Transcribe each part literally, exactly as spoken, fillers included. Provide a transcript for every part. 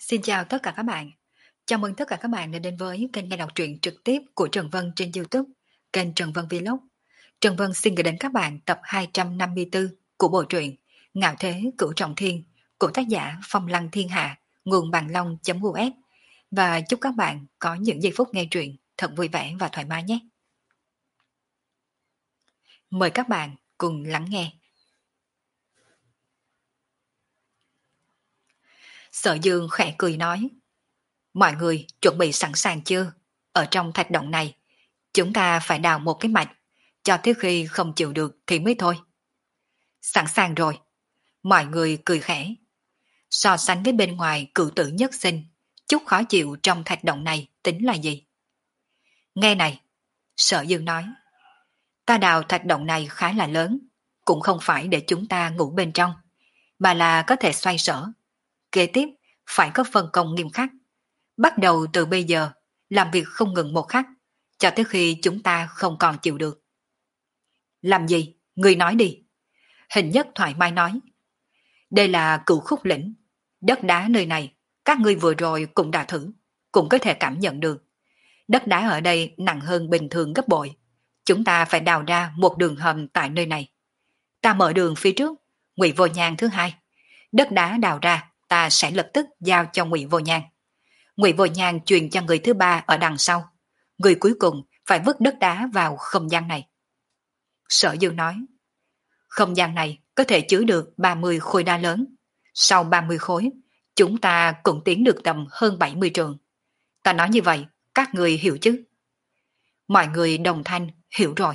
Xin chào tất cả các bạn. Chào mừng tất cả các bạn đã đến với kênh nghe đọc truyện trực tiếp của Trần Vân trên YouTube, kênh Trần Vân Vlog. Trần Vân xin gửi đến các bạn tập hai trăm năm mươi tư của bộ truyện Ngạo Thế Cửu Trọng Thiên của tác giả Phong Lăng Thiên Hạ, nguồn bằng long.us, và chúc các bạn có những giây phút nghe truyện thật vui vẻ và thoải mái nhé. Mời các bạn cùng lắng nghe. Sở Dương khẽ cười nói: mọi người chuẩn bị sẵn sàng chưa? Ở trong thạch động này, chúng ta phải đào một cái mạch, cho tới khi không chịu được thì mới thôi. Sẵn sàng rồi. Mọi người cười khẽ. So sánh với bên ngoài cửu tử nhất sinh, chút khó chịu trong thạch động này tính là gì? Nghe này, Sở Dương nói, ta đào thạch động này khá là lớn, cũng không phải để chúng ta ngủ bên trong, mà là có thể xoay sở. Kế tiếp, phải có phân công nghiêm khắc. Bắt đầu từ bây giờ, làm việc không ngừng một khắc, cho tới khi chúng ta không còn chịu được. Làm gì? Ngươi nói đi. Hình Nhất thoải mái nói. Đây là cửu khúc lĩnh. Đất đá nơi này, các ngươi vừa rồi cũng đã thử, cũng có thể cảm nhận được. Đất đá ở đây nặng hơn bình thường gấp bội. Chúng ta phải đào ra một đường hầm tại nơi này. Ta mở đường phía trước, Ngụy Vô Nhan thứ hai. Đất đá đào ra, ta sẽ lập tức giao cho Ngụy Vô Nhan. Ngụy Vô Nhan truyền cho người thứ ba ở đằng sau. Người cuối cùng phải vứt đất đá vào không gian này. Sở Dương nói, không gian này có thể chứa được ba mươi khối đá lớn. Sau ba mươi khối, chúng ta cũng tiến được tầm hơn bảy mươi trường. Ta nói như vậy, các người hiểu chứ? Mọi người đồng thanh hiểu rồi.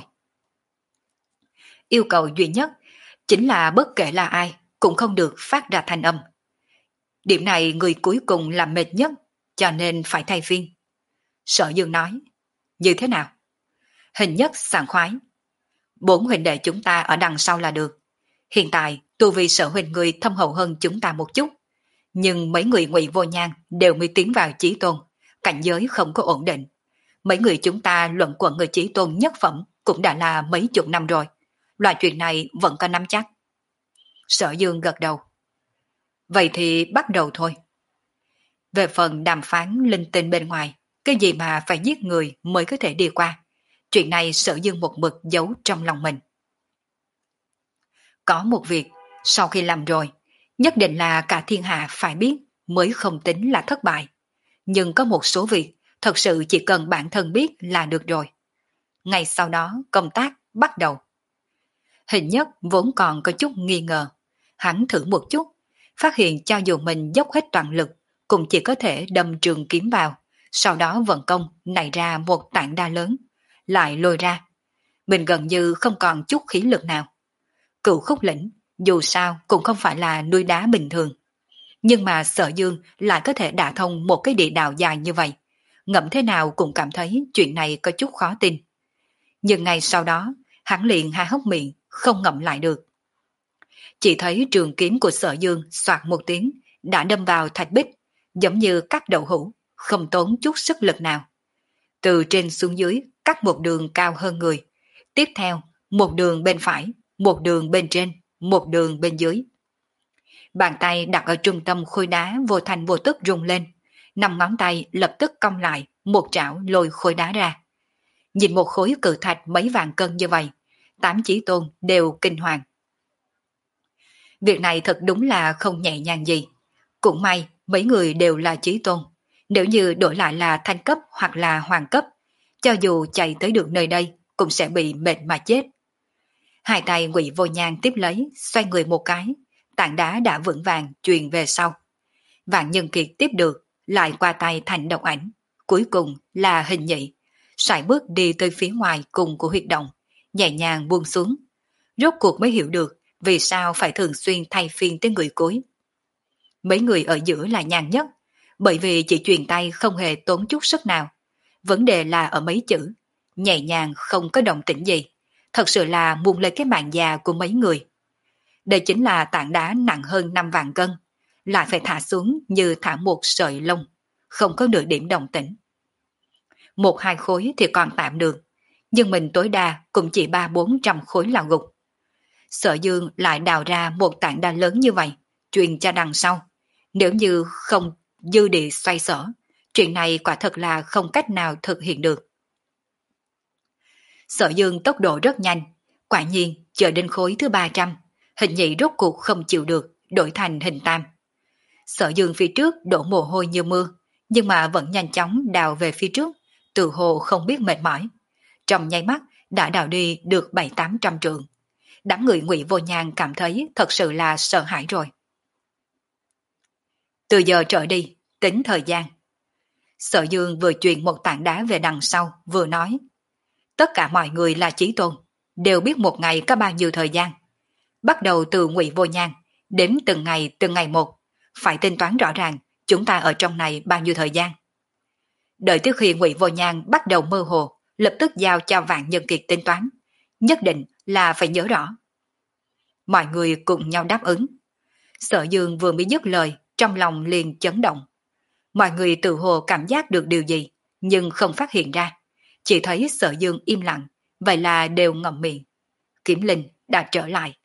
Yêu cầu duy nhất chính là bất kể là ai cũng không được phát ra thanh âm. Điểm này người cuối cùng làm mệt nhất, cho nên phải thay phiên. Sở Dương nói, như thế nào? Hình Nhất sảng khoái. Bốn huynh đệ chúng ta ở đằng sau là được. Hiện tại, tu vi Sở huynh người thâm hậu hơn chúng ta một chút. Nhưng mấy người Ngụy Vô Nhan đều mới tiến vào chí tôn, cảnh giới không có ổn định. Mấy người chúng ta luận quẩn người chí tôn nhất phẩm cũng đã là mấy chục năm rồi. Loại chuyện này vẫn có nắm chắc. Sở Dương gật đầu. Vậy thì bắt đầu thôi. Về phần đàm phán linh tinh bên ngoài, cái gì mà phải giết người mới có thể đi qua. Chuyện này Sở Dương một mực giấu trong lòng mình. Có một việc, sau khi làm rồi, nhất định là cả thiên hạ phải biết mới không tính là thất bại. Nhưng có một số việc, thật sự chỉ cần bản thân biết là được rồi. Ngay sau đó, công tác bắt đầu. Hình Nhất vốn còn có chút nghi ngờ. Hắn thử một chút, phát hiện cho dù mình dốc hết toàn lực, cũng chỉ có thể đâm trường kiếm vào, sau đó vận công nảy ra một tảng đá lớn, lại lôi ra. Mình gần như không còn chút khí lực nào. Cửu khúc lĩnh, dù sao cũng không phải là núi đá bình thường. Nhưng mà Sở Dương lại có thể đả thông một cái địa đạo dài như vậy. Ngẫm thế nào cũng cảm thấy chuyện này có chút khó tin. Nhưng ngày sau đó, hắn liền há hốc miệng, không ngậm lại được. Chỉ thấy trường kiếm của Sở Dương xoạt một tiếng, đã đâm vào thạch bích, giống như cắt đậu hũ, không tốn chút sức lực nào. Từ trên xuống dưới, cắt một đường cao hơn người. Tiếp theo, một đường bên phải, một đường bên trên, một đường bên dưới. Bàn tay đặt ở trung tâm khối đá vô thành vô tức rung lên. Năm ngón tay lập tức cong lại, một trảo lôi khối đá ra. Nhìn một khối cự thạch mấy vạn cân như vậy, tám chí tôn đều kinh hoàng. Việc này thật đúng là không nhẹ nhàng gì. Cũng may mấy người đều là chí tôn. Nếu như đổi lại là thanh cấp hoặc là hoàng cấp, cho dù chạy tới được nơi đây cũng sẽ bị mệt mà chết. Hai tay Ngụy Vô Nhan tiếp lấy, xoay người một cái, tảng đá đã vững vàng truyền về sau. Vạn Nhân Kiệt tiếp được, lại qua tay thành độc ảnh. Cuối cùng là Hình Nhị, sải bước đi tới phía ngoài cùng của huyệt động, nhẹ nhàng buông xuống. Rốt cuộc mới hiểu được vì sao phải thường xuyên thay phiên tới người cuối. Mấy người ở giữa là nhàn nhất, bởi vì chỉ truyền tay không hề tốn chút sức nào. Vấn đề là ở mấy chữ, nhẹ nhàng không có động tĩnh gì, thật sự là buông lên cái mạng già của mấy người. Đây chính là tảng đá nặng hơn năm vạn cân, lại phải thả xuống như thả một sợi lông, không có nửa điểm động tĩnh. Một hai khối thì còn tạm được, nhưng mình tối đa cũng chỉ ba bốn trăm khối là gục. Sở Dương lại đào ra một tảng đá lớn như vậy, truyền cho đằng sau. Nếu như không dư địa xoay sở, chuyện này quả thật là không cách nào thực hiện được. Sở Dương tốc độ rất nhanh, quả nhiên chờ đến khối thứ ba trăm, hình nhị rốt cuộc không chịu được, đổi thành hình tam. Sở Dương phía trước đổ mồ hôi như mưa, nhưng mà vẫn nhanh chóng đào về phía trước, từ hồ không biết mệt mỏi. Trong nháy mắt đã đào đi được bảy tám trăm trượng. Đám người Ngụy Vô Nhan cảm thấy thật sự là sợ hãi rồi. Từ giờ trở đi, tính thời gian. Sở Dương vừa truyền một tảng đá về đằng sau, vừa nói. Tất cả mọi người là Chí Tôn, đều biết một ngày có bao nhiêu thời gian. Bắt đầu từ Ngụy Vô Nhan, đến từng ngày từng ngày một, phải tính toán rõ ràng chúng ta ở trong này bao nhiêu thời gian. Đợi tới khi Ngụy Vô Nhan bắt đầu mơ hồ, lập tức giao cho Vạn Nhân Kiệt tính toán, nhất định là phải nhớ rõ. Mọi người cùng nhau đáp ứng. Sở Dương vừa mới dứt lời, trong lòng liền chấn động. Mọi người tự hồ cảm giác được điều gì, nhưng không phát hiện ra. Chỉ thấy Sở Dương im lặng, vậy là đều ngậm miệng. Kiểm Linh đã trở lại.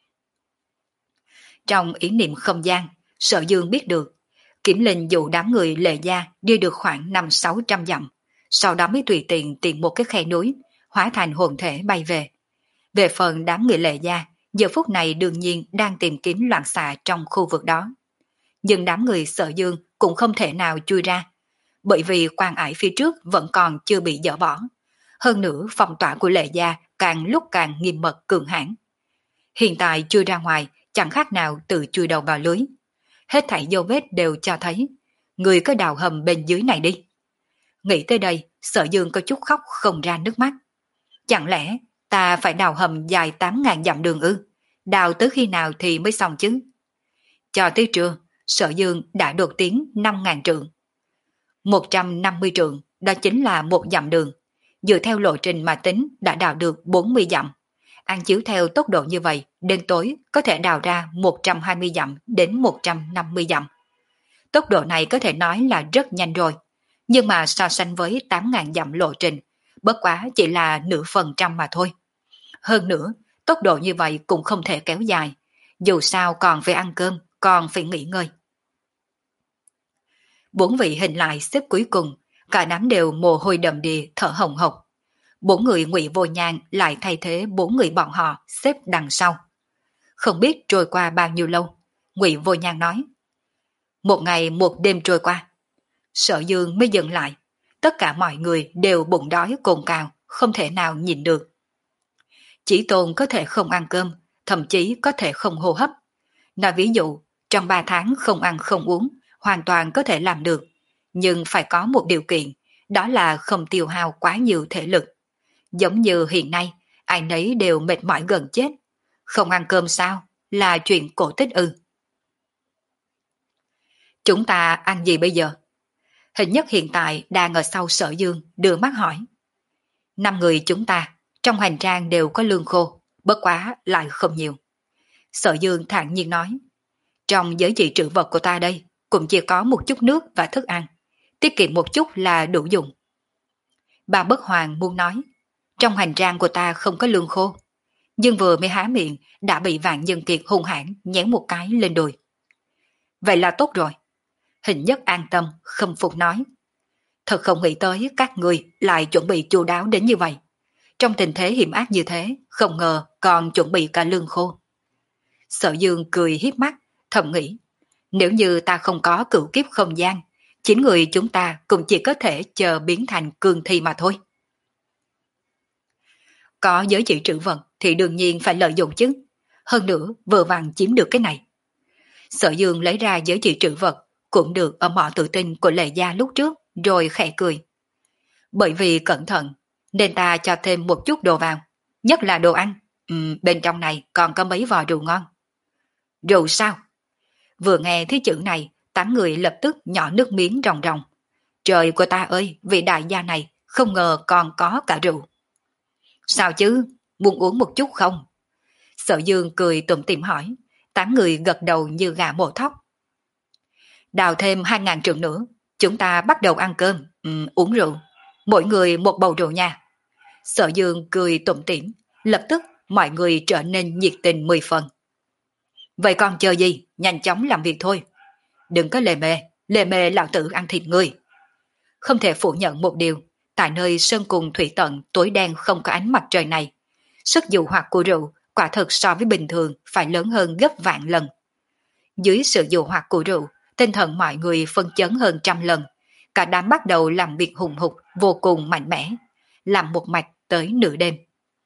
Trong ý niệm không gian, Sở Dương biết được, Kiểm Linh dụ đám người Lệ Gia đi được khoảng năm sáu trăm dặm, sau đó mới tùy tiện tìm một cái khe núi, hóa thành hồn thể bay về. Về phần đám người Lệ Gia, giờ phút này đương nhiên đang tìm kiếm loạn xạ trong khu vực đó. Nhưng đám người Sở Dương cũng không thể nào chui ra, bởi vì quan ải phía trước vẫn còn chưa bị dỡ bỏ. Hơn nữa phong tỏa của Lệ Gia càng lúc càng nghiêm mật cường hãn. Hiện tại chui ra ngoài chẳng khác nào tự chui đầu vào lưới. Hết thảy dấu vết đều cho thấy người có đào hầm bên dưới này đi. Nghĩ tới đây, Sở Dương có chút khóc không ra nước mắt. Chẳng lẽ ta phải đào hầm dài tám ngàn dặm đường ư? Đào tới khi nào thì mới xong chứ? Cho tới trưa, Sở Dương đã đột tiến năm ngàn trượng. một trăm năm mươi trượng, đó chính là một dặm đường. Dựa theo lộ trình mà tính đã đào được bốn mươi dặm. Ăn chiếu theo tốc độ như vậy, đến tối có thể đào ra một trăm hai mươi dặm đến một trăm năm mươi dặm. Tốc độ này có thể nói là rất nhanh rồi. Nhưng mà so sánh với tám ngàn dặm lộ trình, bất quá chỉ là nửa phần trăm mà thôi. Hơn nữa, tốc độ như vậy cũng không thể kéo dài. Dù sao còn phải ăn cơm, còn phải nghỉ ngơi. Bốn vị hình lại xếp cuối cùng, cả đám đều mồ hôi đầm đìa thở hồng hộc. Bốn người Ngụy Vô Nhan lại thay thế bốn người bọn họ xếp đằng sau. Không biết trôi qua bao nhiêu lâu, Ngụy Vô Nhan nói. Một ngày một đêm trôi qua. Sở Dương mới dừng lại. Tất cả mọi người đều bụng đói cồn cào, không thể nào nhìn được. Chỉ Tôn có thể không ăn cơm, thậm chí có thể không hô hấp. Nói ví dụ, trong ba tháng không ăn không uống, hoàn toàn có thể làm được. Nhưng phải có một điều kiện, đó là không tiêu hao quá nhiều thể lực. Giống như hiện nay, ai nấy đều mệt mỏi gần chết. Không ăn cơm sao? Là chuyện cổ tích ư? Chúng ta ăn gì bây giờ? Hình nhất hiện tại đang ở sau Sở Dương, đưa mắt hỏi. Năm người chúng ta, trong hành trang đều có lương khô, bất quá lại không nhiều. Sở Dương thản nhiên nói. Trong giới trị trữ vật của ta đây, cũng chỉ có một chút nước và thức ăn. Tiết kiệm một chút là đủ dùng. Bà Bất Hoàng muốn nói. Trong hành trang của ta không có lương khô. Nhưng vừa mới há miệng đã bị Vạn Nhân Kiệt hung hãn nhén một cái lên đùi. Vậy là tốt rồi. Hình nhất an tâm, khâm phục nói. Thật không nghĩ tới các người lại chuẩn bị chu đáo đến như vậy. Trong tình thế hiểm ác như thế, không ngờ còn chuẩn bị cả lương khô. Sở Dương cười hiếp mắt, thầm nghĩ. Nếu như ta không có cửu kiếp không gian, chín người chúng ta cũng chỉ có thể chờ biến thành cương thi mà thôi. Có giới chỉ trữ vật thì đương nhiên phải lợi dụng chứ. Hơn nữa vừa vặn chiếm được cái này. Sở Dương lấy ra giới chỉ trữ vật cũng được ở mỏ tự tin của Lệ Gia lúc trước, rồi khẽ cười. Bởi vì cẩn thận nên ta cho thêm một chút đồ vào, nhất là đồ ăn. Uhm, bên trong này còn có mấy vò rượu ngon. Rượu sao? Vừa nghe thấy chữ này, tám người lập tức nhỏ nước miếng ròng ròng. Trời của ta ơi, vị đại gia này không ngờ còn có cả rượu. Sao chứ, muốn uống một chút không? Sở Dương cười tủm tỉm hỏi, tám người gật đầu như gà mổ thóc. Đào thêm hai ngàn trượng nữa, chúng ta bắt đầu ăn cơm, um, uống rượu, mỗi người một bầu rượu nha. Sở Dương cười tủm tỉm, lập tức mọi người trở nên nhiệt tình mười phần. Vậy còn chờ gì, nhanh chóng làm việc thôi. Đừng có lề mề, Lề mề lão tử ăn thịt ngươi. Không thể phủ nhận một điều, tại nơi sơn cùng thủy tận tối đen không có ánh mặt trời này, sức dụ hoặc của rượu quả thực so với bình thường phải lớn hơn gấp vạn lần. Dưới sự dụ hoặc của rượu, tinh thần mọi người phân chấn hơn trăm lần, cả đám bắt đầu làm việc hùng hục vô cùng mạnh mẽ, làm một mạch tới nửa đêm.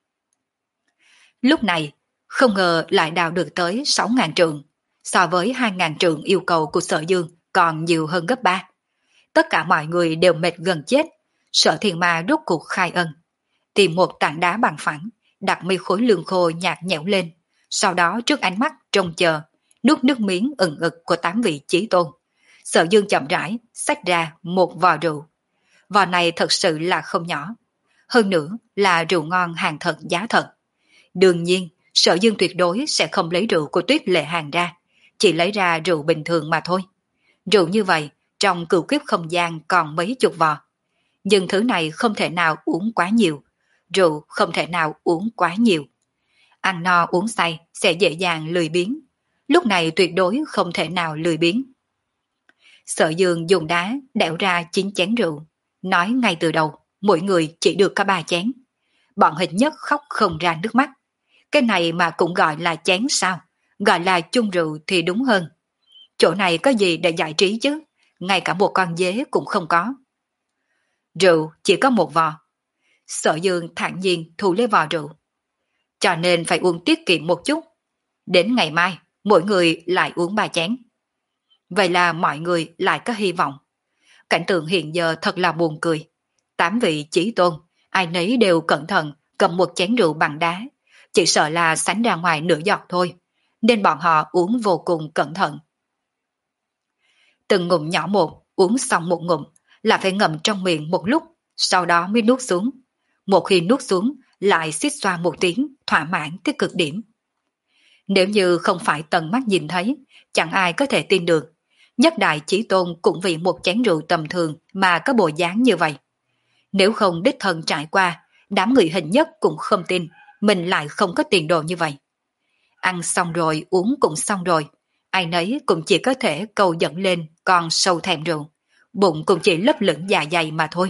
Lúc này, không ngờ lại đào được tới sáu ngàn trượng, so với hai ngàn trượng yêu cầu của Sở Dương còn nhiều hơn gấp ba. Tất cả mọi người đều mệt gần chết, Sở Thiên Ma rốt cuộc khai ân, tìm một tảng đá bằng phẳng, đặt mấy khối lương khô nhạt nhẽo lên, sau đó trước ánh mắt trông chờ, nuốt nước miếng ừng ực của tám vị chí tôn. Sở Dương chậm rãi xách ra một vò rượu. Vò này thật sự là không nhỏ, hơn nữa là rượu ngon hàng thật giá thật. Đương nhiên, Sở Dương tuyệt đối sẽ không lấy rượu của Tuyết Lệ Hàng ra, chỉ lấy ra rượu bình thường mà thôi. Rượu như vậy, trong cửu kiếp không gian còn mấy chục vò. Nhưng thứ này không thể nào uống quá nhiều, rượu không thể nào uống quá nhiều. Ăn no uống say sẽ dễ dàng lười biếng, lúc này tuyệt đối không thể nào lười biếng. Sở Dương dùng đá đẽo ra chín chén rượu, nói ngay từ đầu, mỗi người chỉ được có ba chén. Bọn Hình Nhất khóc không ra nước mắt. Cái này mà cũng gọi là chén sao? Gọi là chung rượu thì đúng hơn. Chỗ này có gì để giải trí chứ? Ngay cả một con dế cũng không có. Rượu chỉ có một vò. Sở Dương thản nhiên thu lấy vò rượu. Cho nên phải uống tiết kiệm một chút. Đến ngày mai, mỗi người lại uống ba chén. Vậy là mọi người lại có hy vọng. Cảnh tượng hiện giờ thật là buồn cười. Tám vị chí tôn, ai nấy đều cẩn thận cầm một chén rượu bằng đá. Chỉ sợ là sánh ra ngoài nửa giọt thôi, nên bọn họ uống vô cùng cẩn thận. Từng ngụm nhỏ một, uống xong một ngụm, là phải ngậm trong miệng một lúc, sau đó mới nuốt xuống. Một khi nuốt xuống, lại xít xoa một tiếng, thỏa mãn tới cực điểm. Nếu như không phải tận mắt nhìn thấy, chẳng ai có thể tin được. Nhất đại chí tôn cũng vì một chén rượu tầm thường mà có bộ dáng như vậy. Nếu không đích thân trải qua, đám người Hình Nhất cũng không tin mình lại không có tiền đồ như vậy. Ăn xong rồi, uống cũng xong rồi, ai nấy cũng chỉ có thể cầu dẫn lên còn sâu thèm rượu, bụng cũng chỉ lấp lửng dạ dày mà thôi.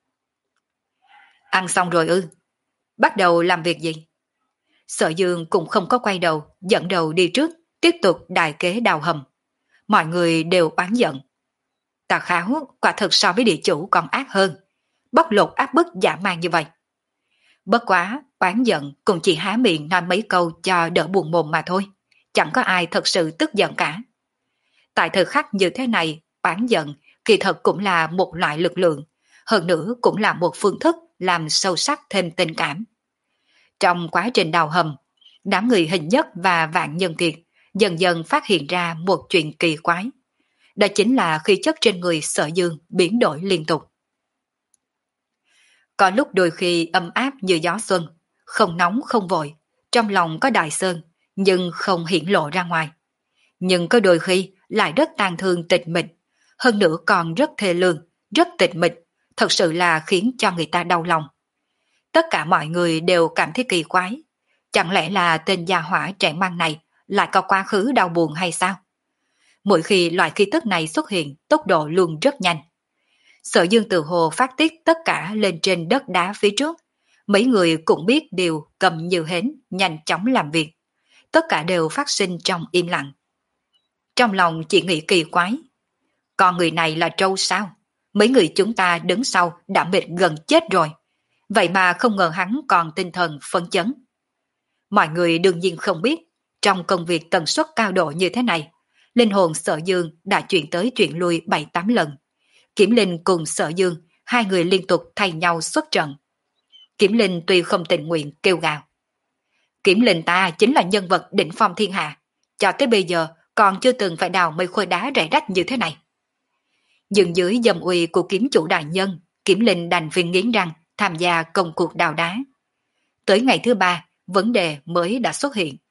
Ăn xong rồi ư? Bắt đầu làm việc gì? Sở Dương cũng không có quay đầu, dẫn đầu đi trước, tiếp tục đài kế đào hầm. Mọi người đều oán giận. Tà Kháo quả thực so với địa chủ còn ác hơn, bóc lột áp bức dã man như vậy. Bất quá, oán giận cũng chỉ há miệng nói mấy câu cho đỡ buồn mồm mà thôi, chẳng có ai thật sự tức giận cả. Tại thời khắc như thế này, oán giận kỳ thật cũng là một loại lực lượng, hơn nữa cũng là một phương thức làm sâu sắc thêm tình cảm. Trong quá trình đào hầm, đám người Hình Nhất và Vạn Nhân Kiệt dần dần phát hiện ra một chuyện kỳ quái. Đó chính là khí chất trên người Sở Dương biến đổi liên tục. Có lúc đôi khi ấm áp như gió xuân, không nóng không vội, trong lòng có đại sơn, nhưng không hiển lộ ra ngoài. Nhưng có đôi khi lại rất tàn thương tịch mịch, hơn nữa còn rất thê lương, rất tịch mịch, thật sự là khiến cho người ta đau lòng. Tất cả mọi người đều cảm thấy kỳ quái. Chẳng lẽ là tên gia hỏa trẻ măng này lại có quá khứ đau buồn hay sao? Mỗi khi loại khí tức này xuất hiện, tốc độ luôn rất nhanh. Sở Dương tự hồ phát tiết tất cả lên trên đất đá phía trước. Mấy người cũng biết điều cầm như hến, nhanh chóng làm việc. Tất cả đều phát sinh trong im lặng. Trong lòng chỉ nghĩ kỳ quái. Con người này là trâu sao? Mấy người chúng ta đứng sau đã mệt gần chết rồi. Vậy mà không ngờ hắn còn tinh thần phấn chấn. Mọi người đương nhiên không biết, trong công việc tần suất cao độ như thế này, linh hồn Sở Dương đã chuyển tới chuyển lui bảy tám lần. Kiểm Linh cùng Sở Dương, hai người liên tục thay nhau xuất trận. Kiểm Linh tuy không tình nguyện kêu gào. Kiểm Linh ta chính là nhân vật đỉnh phong thiên hạ, cho tới bây giờ còn chưa từng phải đào mấy khối đá rải rách như thế này. Nhưng dưới dâm uy của kiếm chủ đại nhân, Kiểm Linh đành viên nghiến răng tham gia công cuộc đào đá. Tới ngày thứ ba, vấn đề mới đã xuất hiện.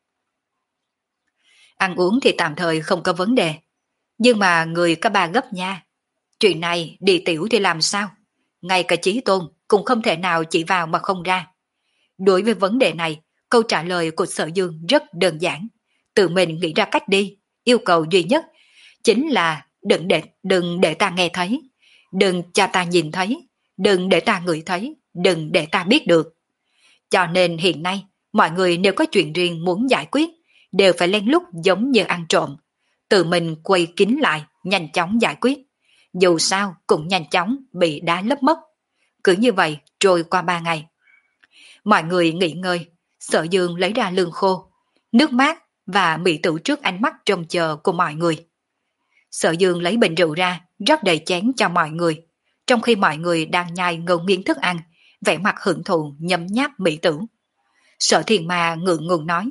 Ăn uống thì tạm thời không có vấn đề, nhưng mà người có ba gấp nha. Chuyện này đi tiểu thì làm sao? Ngay cả Chí Tôn cũng không thể nào chỉ vào mà không ra. Đối với vấn đề này, câu trả lời của Sở Dương rất đơn giản. Tự mình nghĩ ra cách đi, yêu cầu duy nhất chính là đừng để, đừng để ta nghe thấy, đừng cho ta nhìn thấy, đừng để ta ngửi thấy, đừng để ta biết được. Cho nên hiện nay, mọi người nếu có chuyện riêng muốn giải quyết, đều phải lén lút giống như ăn trộm, tự mình quay kín lại, nhanh chóng giải quyết. Dù sao cũng nhanh chóng bị đá lấp mất. Cứ như vậy trôi qua ba ngày. Mọi người nghỉ ngơi, Sở Dương lấy ra lương khô, nước mát và mỹ tử trước ánh mắt trông chờ của mọi người. Sở Dương lấy bình rượu ra, rót đầy chén cho mọi người, trong khi mọi người đang nhai ngấu nghiến thức ăn, vẻ mặt hưởng thụ nhấm nháp mỹ tử. Sở Thiền Ma ngượng ngùng nói: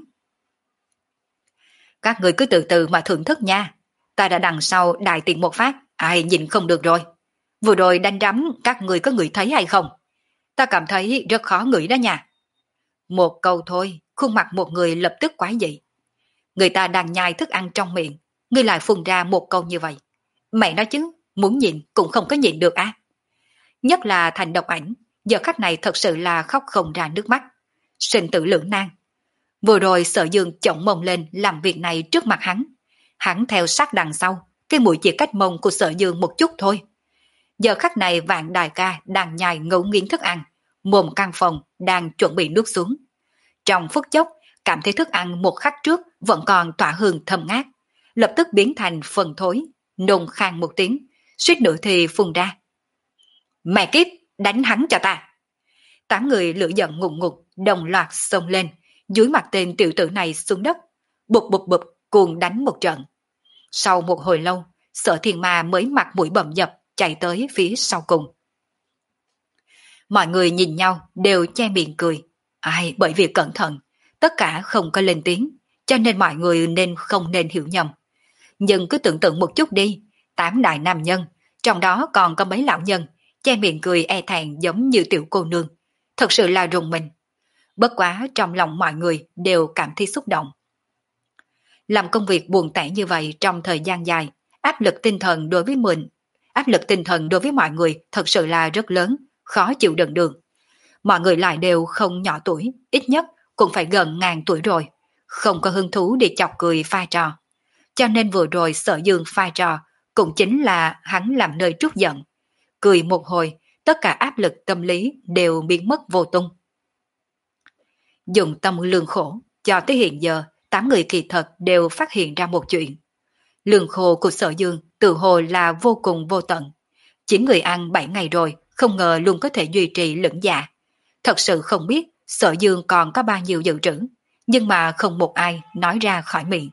các người cứ từ từ mà thưởng thức nha, ta đã đằng sau đại tiện một phát, ai nhìn không được rồi. Vừa rồi đánh rắm các người có ngửi thấy hay không? Ta cảm thấy rất khó ngửi đó nha. Một câu thôi, khuôn mặt một người lập tức quái dị. Người ta đang nhai thức ăn trong miệng, ngươi lại phun ra một câu như vậy. Mẹ nói chứ, muốn nhịn cũng không có nhịn được á. Nhất là Thành Độc Ảnh, giờ khắc này thật sự là khóc không ra nước mắt. Sinh tử lưỡng nan. Vừa rồi Sở Dương chổng mông lên làm việc này trước mặt hắn. Hắn theo sát đằng sau, cái mũi chỉ cách mông của Sở Dương một chút thôi. Giờ khắc này Vạn Đại Ca đang nhai ngấu nghiến thức ăn, mồm căn phòng đang chuẩn bị nuốt xuống. Trong phút chốc, cảm thấy thức ăn một khắc trước vẫn còn tỏa hương thơm ngát, lập tức biến thành phần thối, nôn khan một tiếng, suýt nữa thì phun ra. Mẹ kiếp, đánh hắn cho ta! Tám người lửa giận ngùng ngục, đồng loạt xông lên, dưới mặt tên tiểu tử này xuống đất, bụp bụp bụp cuồng đánh một trận. Sau một hồi lâu, Sở Thiên Ma mới mặt mũi bầm dập chạy tới phía sau cùng. Mọi người nhìn nhau đều che miệng cười. Ai, bởi vì cẩn thận, tất cả không có lên tiếng, cho nên mọi người nên không nên hiểu nhầm. Nhưng cứ tưởng tượng một chút đi, tám đại nam nhân, trong đó còn có mấy lão nhân, che miệng cười e thẹn giống như tiểu cô nương, thật sự là rùng mình. Bất quá trong lòng mọi người đều cảm thấy xúc động. Làm công việc buồn tẻ như vậy trong thời gian dài, áp lực tinh thần đối với mình, áp lực tinh thần đối với mọi người thật sự là rất lớn, khó chịu đựng được. Mọi người lại đều không nhỏ tuổi, ít nhất cũng phải gần ngàn tuổi rồi, không có hứng thú để chọc cười pha trò. Cho nên vừa rồi Sở Dương pha trò cũng chính là hắn làm nơi trút giận. Cười một hồi, tất cả áp lực tâm lý đều biến mất vô tung. Dùng tâm lương khổ, cho tới hiện giờ, tám người kỳ thật đều phát hiện ra một chuyện. Lương khổ của Sở Dương tự hồ là vô cùng vô tận. Chín người ăn bảy ngày rồi, không ngờ luôn có thể duy trì lưỡng dạ. Thật sự không biết Sở Dương còn có bao nhiêu dự trữ, nhưng mà không một ai nói ra khỏi miệng.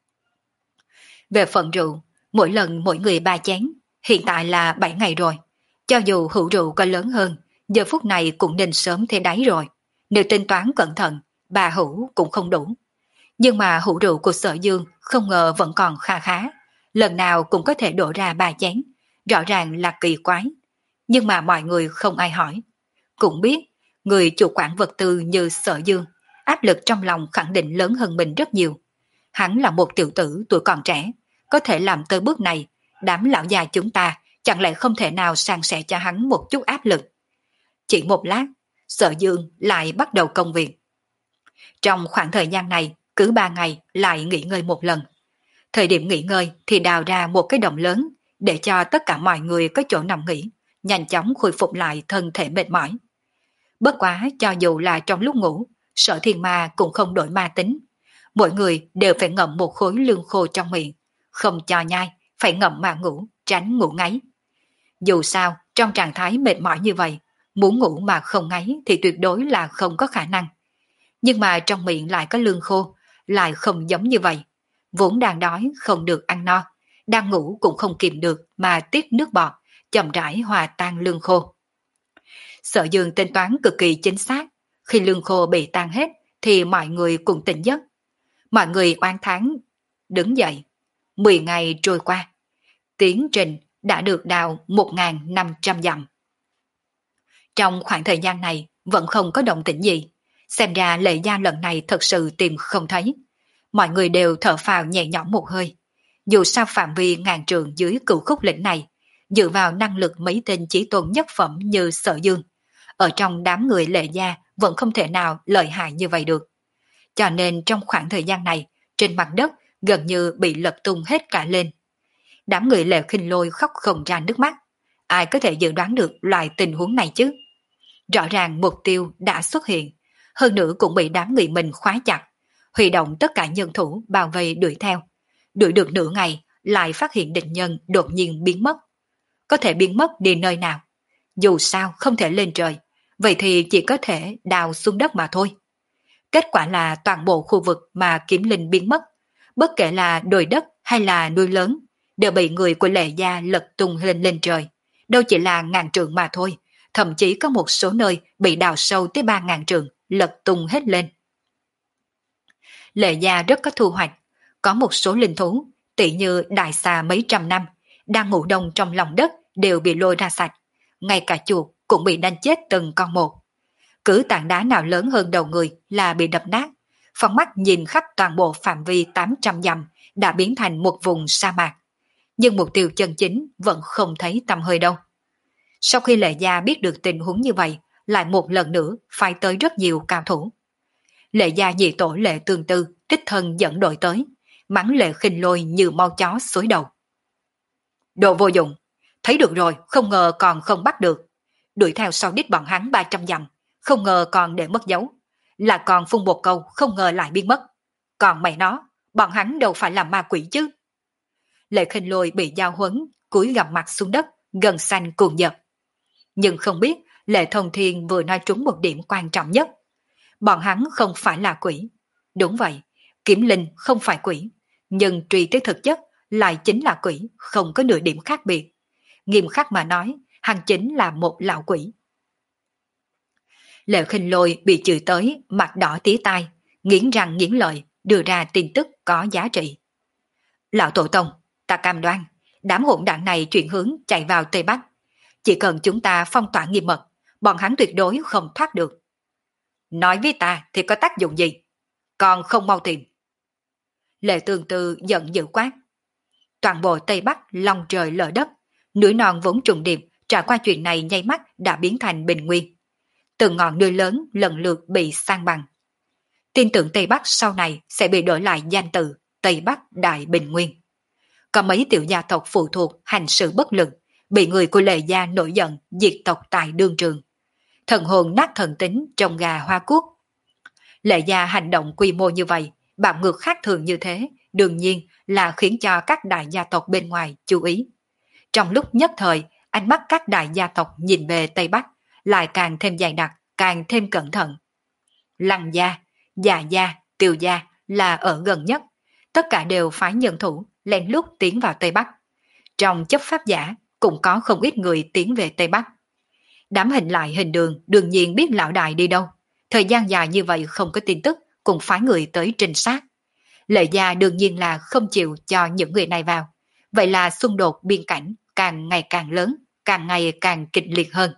Về phần rượu, mỗi lần mỗi người ba chén, hiện tại là bảy ngày rồi. Cho dù hữu rượu có lớn hơn, giờ phút này cũng nên sớm thấy đáy rồi. Nếu tính toán cẩn thận, bà hữu cũng không đủ. Nhưng mà hữu rượu của Sở Dương không ngờ vẫn còn kha khá, lần nào cũng có thể đổ ra ba chén, rõ ràng là kỳ quái. Nhưng mà mọi người không ai hỏi. Cũng biết, người chủ quản vật tư như Sở Dương, áp lực trong lòng khẳng định lớn hơn mình rất nhiều. Hắn là một tiểu tử tuổi còn trẻ, có thể làm tới bước này, đám lão già chúng ta chẳng lẽ không thể nào san sẻ cho hắn một chút áp lực. Chỉ một lát, Sở Dương lại bắt đầu công việc. Trong khoảng thời gian này, cứ ba ngày lại nghỉ ngơi một lần. Thời điểm nghỉ ngơi thì đào ra một cái đồng lớn để cho tất cả mọi người có chỗ nằm nghỉ, nhanh chóng khôi phục lại thân thể mệt mỏi. Bất quá cho dù là trong lúc ngủ, Sở Thiên Ma cũng không đổi ma tính. Mỗi người đều phải ngậm một khối lương khô trong miệng, không cho nhai, phải ngậm mà ngủ, tránh ngủ ngáy. Dù sao, trong trạng thái mệt mỏi như vậy, muốn ngủ mà không ngáy thì tuyệt đối là không có khả năng. Nhưng mà trong miệng lại có lương khô, lại không giống như vậy. Vốn đang đói không được ăn no, đang ngủ cũng không kìm được mà tiết nước bọt, chậm rãi hòa tan lương khô. Sở Dương tính toán cực kỳ chính xác, khi lương khô bị tan hết thì mọi người cùng tỉnh giấc. Mọi người oán thán đứng dậy. Mười ngày trôi qua, tiến trình đã được đào một nghìn năm trăm dặm. Trong khoảng thời gian này vẫn không có động tĩnh gì, xem ra Lệ Gia lần này thật sự tìm không thấy. Mọi người đều thở phào nhẹ nhõm một hơi. Dù sao phạm vi ngàn trường dưới cửu khúc lĩnh này, dựa vào năng lực mấy tên chí tôn nhất phẩm như Sở Dương, ở trong đám người Lệ Gia vẫn không thể nào lợi hại như vậy được. Cho nên trong khoảng thời gian này, trên mặt đất gần như bị lật tung hết cả lên. Đám người Lệ Khinh Lôi khóc không ra nước mắt. Ai có thể dự đoán được loại tình huống này chứ? Rõ ràng mục tiêu đã xuất hiện, hơn nữa cũng bị đám người mình khóa chặt, huy động tất cả nhân thủ bao vây đuổi theo. Đuổi được nửa ngày, lại phát hiện địch nhân đột nhiên biến mất. Có thể biến mất đi nơi nào? Dù sao không thể lên trời, vậy thì chỉ có thể đào xuống đất mà thôi. Kết quả là toàn bộ khu vực mà Kiếm Linh biến mất, bất kể là đồi đất hay là núi lớn, đều bị người của Lệ Gia lật tung lên lên trời. Đâu chỉ là ngàn trượng mà thôi, thậm chí có một số nơi bị đào sâu tới ba ngàn trượng, lật tung hết lên. Lệ Gia rất có thu hoạch, có một số linh thú, tỷ như đại xà mấy trăm năm, đang ngủ đông trong lòng đất đều bị lôi ra sạch, ngay cả chuột cũng bị đánh chết từng con một. Cứ tảng đá nào lớn hơn đầu người là bị đập nát, phóng mắt nhìn khắp toàn bộ phạm vi tám trăm dặm đã biến thành một vùng sa mạc. Nhưng mục tiêu chân chính vẫn không thấy tăm hơi đâu. Sau khi Lệ Gia biết được tình huống như vậy, lại một lần nữa phải tới rất nhiều cao thủ. Lệ Gia nhị tổ Lệ Tương Tư đích thân dẫn đội tới, mắng Lệ Khinh Lôi như mau chó xối đầu. Đồ vô dụng, thấy được rồi, không ngờ còn không bắt được. Đuổi theo sau đít bọn hắn ba trăm dặm, không ngờ còn để mất dấu. Là còn phun một câu, không ngờ lại biến mất. Còn mày nó, bọn hắn đâu phải là ma quỷ chứ. Lệ Khinh Lôi bị giao huấn, cúi gằm mặt xuống đất, gần xanh cuồng giật. Nhưng không biết Lệ Thông Thiên vừa nói trúng một điểm quan trọng nhất. Bọn hắn không phải là quỷ. Đúng vậy, Kiếm Linh không phải quỷ, nhưng truy tới thực chất lại chính là quỷ, không có nửa điểm khác biệt. Nghiêm khắc mà nói, hắn chính là một lão quỷ. Lệ Khinh Lôi bị chửi tới, mặt đỏ tía tai, nghiến răng nghiến lợi, đưa ra tin tức có giá trị. Lão Tổ Tông, ta cam đoan, đám hỗn đảng này chuyển hướng chạy vào Tây Bắc. Chỉ cần chúng ta phong tỏa nghiêm mật, bọn hắn tuyệt đối không thoát được. Nói với ta thì có tác dụng gì? Còn không mau tìm. Lệ Tương Tư giận dữ quát. Toàn bộ Tây Bắc long trời lở đất, núi non vốn trùng điệp trải qua chuyện này nháy mắt đã biến thành bình nguyên. Từng ngọn núi lớn lần lượt bị san bằng. Tin tưởng Tây Bắc sau này sẽ bị đổi lại danh từ Tây Bắc Đại Bình Nguyên. Có mấy tiểu gia tộc phụ thuộc hành sự bất lực, bị người của Lệ Gia nổi giận diệt tộc tại đương trường. Thần hồn nát thần tính trong gà hoa cuốc. Lệ Gia hành động quy mô như vậy, bạo ngược khác thường như thế, đương nhiên là khiến cho các đại gia tộc bên ngoài chú ý. Trong lúc nhất thời, ánh mắt các đại gia tộc nhìn về Tây Bắc lại càng thêm dày đặc, càng thêm cẩn thận. Lăng gia, Dạ gia, Tiêu gia là ở gần nhất, tất cả đều phái nhân thủ lén lút tiến vào Tây Bắc. Trong chấp pháp giả cũng có không ít người tiến về Tây Bắc. Đám hình lại hình đường đương nhiên biết lão đại đi đâu. Thời gian dài như vậy không có tin tức, cũng phái người tới trinh sát. Lệ Gia đương nhiên là không chịu cho những người này vào. Vậy là xung đột biên cảnh càng ngày càng lớn, càng ngày càng kịch liệt hơn.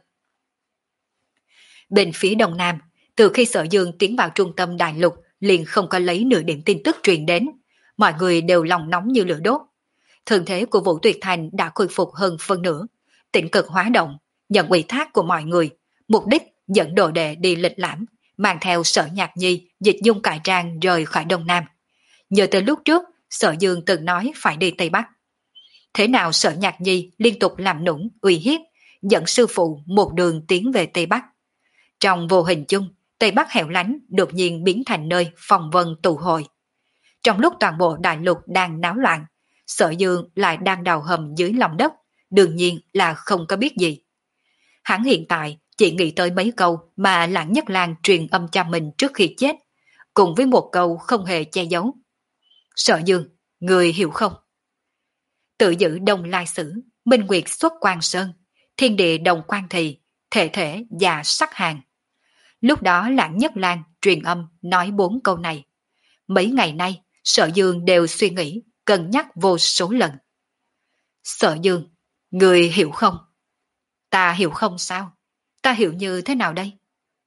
Bên phía Đông Nam, từ khi Sở Dương tiến vào trung tâm đại lục liền không có lấy nửa điểm tin tức truyền đến. Mọi người đều lòng nóng như lửa đốt. Thân thế của Vũ Tuyệt Thành đã khôi phục hơn phân nửa. Tĩnh cực hóa động, nhận ủy thác của mọi người, mục đích dẫn đồ đệ đi lịch lãm, mang theo Sở Nhạc Nhi dịch dung cải trang rời khỏi Đông Nam. Nhớ tới lúc trước, Sở Dương từng nói phải đi Tây Bắc. Thế nào Sở Nhạc Nhi liên tục làm nũng, uy hiếp, dẫn sư phụ một đường tiến về Tây Bắc. Trong vô hình chung, Tây Bắc hẻo lánh đột nhiên biến thành nơi phong vân tụ hội. Trong lúc toàn bộ đại lục đang náo loạn, Sở Dương lại đang đào hầm dưới lòng đất, đương nhiên là không có biết gì. Hắn hiện tại chỉ nghĩ tới mấy câu mà Lãng Nhất Lang truyền âm cho mình trước khi chết, cùng với một câu không hề che giấu. Sở Dương, người hiểu không? Tự giữ Đông Lai Sử, Minh Nguyệt xuất Quan Sơn, thiên địa đồng quan thị, thể thể và sắc hàng. Lúc đó Lãng Nhất Lang truyền âm nói bốn câu này. Mấy ngày nay, Sở Dương đều suy nghĩ, cân nhắc vô số lần. Sở Dương, người hiểu không? Ta hiểu không sao? Ta hiểu như thế nào đây?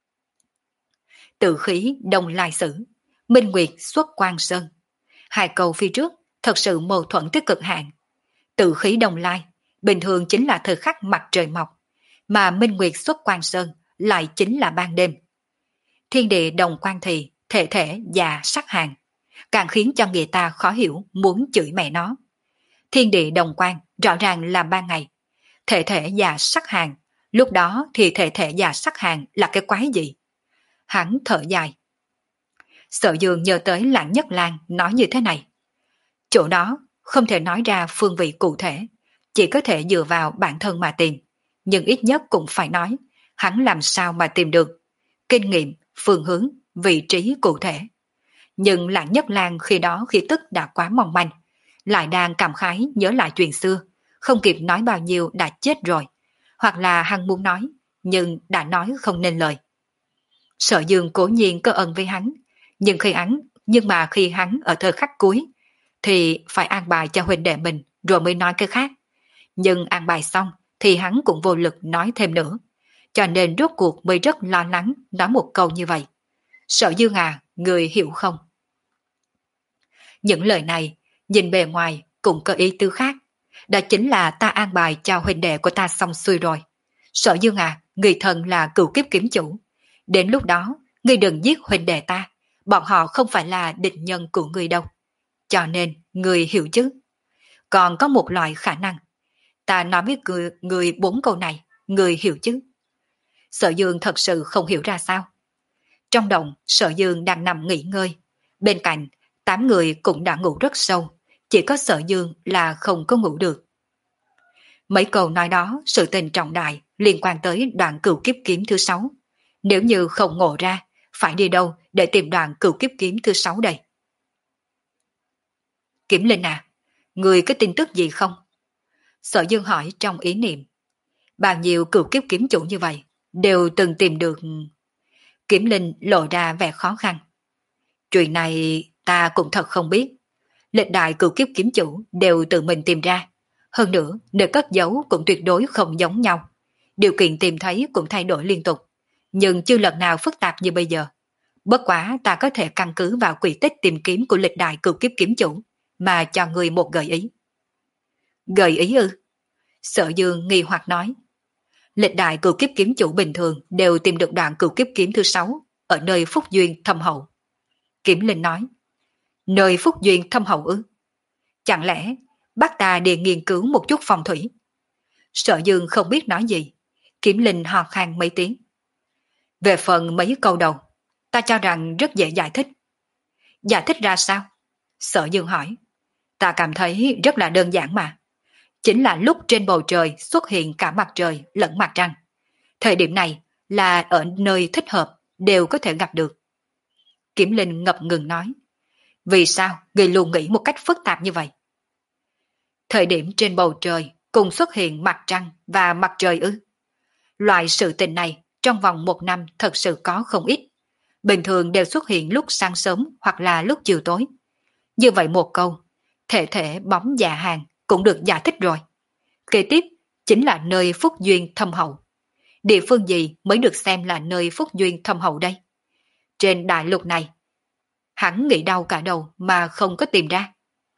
Tự khí Đông Lai Sử, Minh Nguyệt xuất Quan Sơn. Hai câu phía trước thật sự mâu thuẫn tới cực hạn. Tự khí Đông Lai bình thường chính là thời khắc mặt trời mọc, mà Minh Nguyệt xuất Quan Sơn lại chính là ban đêm. Thiên địa đồng quan thị, thể thể và sắc hàng, càng khiến cho người ta khó hiểu muốn chửi mẹ nó. Thiên địa đồng quang rõ ràng là ban ngày. Thể thể và sắc hàng, lúc đó thì thể thể và sắc hàng là cái quái gì? Hắn thở dài. Sở Dương nhớ tới Lãng Nhất Lang nói như thế này. Chỗ đó không thể nói ra phương vị cụ thể, chỉ có thể dựa vào bản thân mà tìm, nhưng ít nhất cũng phải nói, hắn làm sao mà tìm được kinh nghiệm, phương hướng, vị trí cụ thể. Nhưng Lãng Nhất Lang khi đó khi tức đã quá mong manh, lại đang cảm khái nhớ lại chuyện xưa, không kịp nói bao nhiêu đã chết rồi, hoặc là hắn muốn nói, nhưng đã nói không nên lời. Sở Dương cố nhiên có ân với hắn, nhưng khi hắn, nhưng mà khi hắn ở thời khắc cuối, thì phải an bài cho huynh đệ mình rồi mới nói cái khác. Nhưng an bài xong thì hắn cũng vô lực nói thêm nữa, cho nên rốt cuộc mới rất lo lắng nói một câu như vậy. Sở Dương à, người hiểu không? Những lời này, nhìn bề ngoài cũng có ý tứ khác. Đó chính là ta an bài cho huynh đệ của ta xong xuôi rồi. Sở Dương à, người thần là cửu kiếp kiếm chủ. Đến lúc đó, người đừng giết huynh đệ ta. Bọn họ không phải là địch nhân của người đâu. Cho nên, người hiểu chứ. Còn có một loại khả năng. Ta nói với người, người bốn câu này, người hiểu chứ. Sở Dương thật sự không hiểu ra sao. Trong động, Sở Dương đang nằm nghỉ ngơi. Bên cạnh, tám người cũng đã ngủ rất sâu. Chỉ có Sở Dương là không có ngủ được. Mấy câu nói đó, sự tình trọng đại liên quan tới đoạn cửu kiếp kiếm thứ sáu. Nếu như không ngộ ra, phải đi đâu để tìm đoạn cửu kiếp kiếm thứ sáu đây? Kiểm Linh à, người có tin tức gì không? Sở Dương hỏi trong ý niệm. Bao nhiêu cửu kiếp kiếm chủ như vậy, đều từng tìm được. Kiểm Linh lộ ra vẻ khó khăn. Chuyện này ta cũng thật không biết. Lịch đại cửu kiếp kiếm chủ đều tự mình tìm ra. Hơn nữa, nơi cất giấu cũng tuyệt đối không giống nhau. Điều kiện tìm thấy cũng thay đổi liên tục, nhưng chưa lần nào phức tạp như bây giờ. Bất quá ta có thể căn cứ vào quy tích tìm kiếm của lịch đại cửu kiếp kiếm chủ, mà cho người một gợi ý. Gợi ý ư? Sở Dương nghi hoặc nói. Lịch đại cửu kiếp kiếm chủ bình thường đều tìm được đoạn cửu kiếp kiếm thứ sáu ở nơi phúc duyên thâm hậu. Kiểm Linh nói. Nơi phúc duyên thâm hậu ư? Chẳng lẽ bác ta đi nghiên cứu một chút phong thủy? Sở Dương không biết nói gì. Kiểm Linh ho khan mấy tiếng. Về phần mấy câu đầu, ta cho rằng rất dễ giải thích. Giải thích ra sao? Sở Dương hỏi. Ta cảm thấy rất là đơn giản mà. Chính là lúc trên bầu trời xuất hiện cả mặt trời lẫn mặt trăng. Thời điểm này là ở nơi thích hợp đều có thể gặp được. Kiểm Linh ngập ngừng nói. Vì sao người luôn nghĩ một cách phức tạp như vậy? Thời điểm trên bầu trời cùng xuất hiện mặt trăng và mặt trời ư? Loại sự tình này trong vòng một năm thật sự có không ít. Bình thường đều xuất hiện lúc sáng sớm hoặc là lúc chiều tối. Như vậy một câu, thể thể bóng dạ hàng cũng được giải thích rồi. Kế tiếp chính là nơi phúc duyên thâm hậu. Địa phương gì mới được xem là nơi phúc duyên thâm hậu đây? Trên đại lục này, hắn nghĩ đau cả đầu mà không có tìm ra.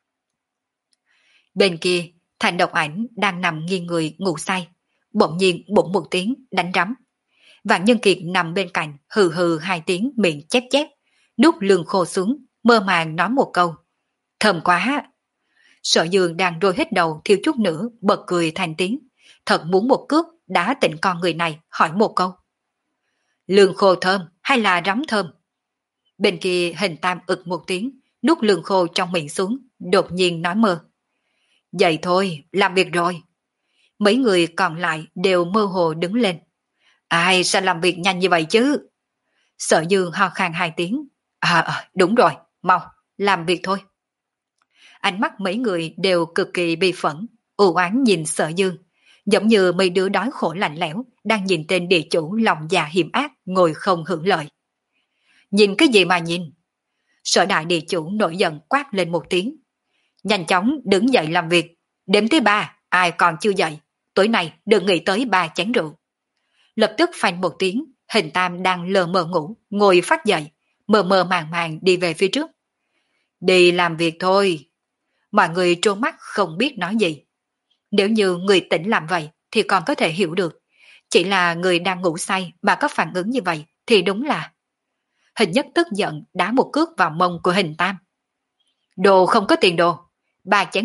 Bên kia, Thành Độc Ảnh đang nằm nghiêng người ngủ say, bỗng nhiên bụng một tiếng đánh rắm. Vạn Nhân Kiệt nằm bên cạnh hừ hừ hai tiếng miệng chép chép, nuốt lưng khô xuống, mơ màng nói một câu. Thơm quá! Sở Dương đang rôi hết đầu thiếu chút nữa bật cười thành tiếng, thật muốn một cước đá tỉnh con người này hỏi một câu. Lương khô thơm hay là rắm thơm? Bên kia Hình Tam ực một tiếng, nuốt lương khô trong miệng xuống, đột nhiên nói mơ. Vậy thôi, làm việc rồi. Mấy người còn lại đều mơ hồ đứng lên. Ai sao làm việc nhanh như vậy chứ? Sở Dương ho khan hai tiếng. À, à đúng rồi, mau, làm việc thôi. Ánh mắt mấy người đều cực kỳ bi phẫn, u oán nhìn Sở Dương, giống như mấy đứa đói khổ lạnh lẽo đang nhìn tên địa chủ lòng già hiểm ác ngồi không hưởng lợi. Nhìn cái gì mà nhìn? Sở đại địa chủ nổi giận quát lên một tiếng. Nhanh chóng đứng dậy làm việc. Đếm tới ba, ai còn chưa dậy, tối nay đừng nghĩ tới ba chén rượu. Lập tức phanh một tiếng, Hình Tam đang lờ mờ ngủ, ngồi phát dậy, mờ mờ màng màng đi về phía trước. Đi làm việc thôi. Mọi người trố mắt không biết nói gì. Nếu như người tỉnh làm vậy thì còn có thể hiểu được. Chỉ là người đang ngủ say mà có phản ứng như vậy thì đúng là... Hình Nhất tức giận đá một cước vào mông của Hình Tam. Đồ không có tiền đồ. Ba chén rượu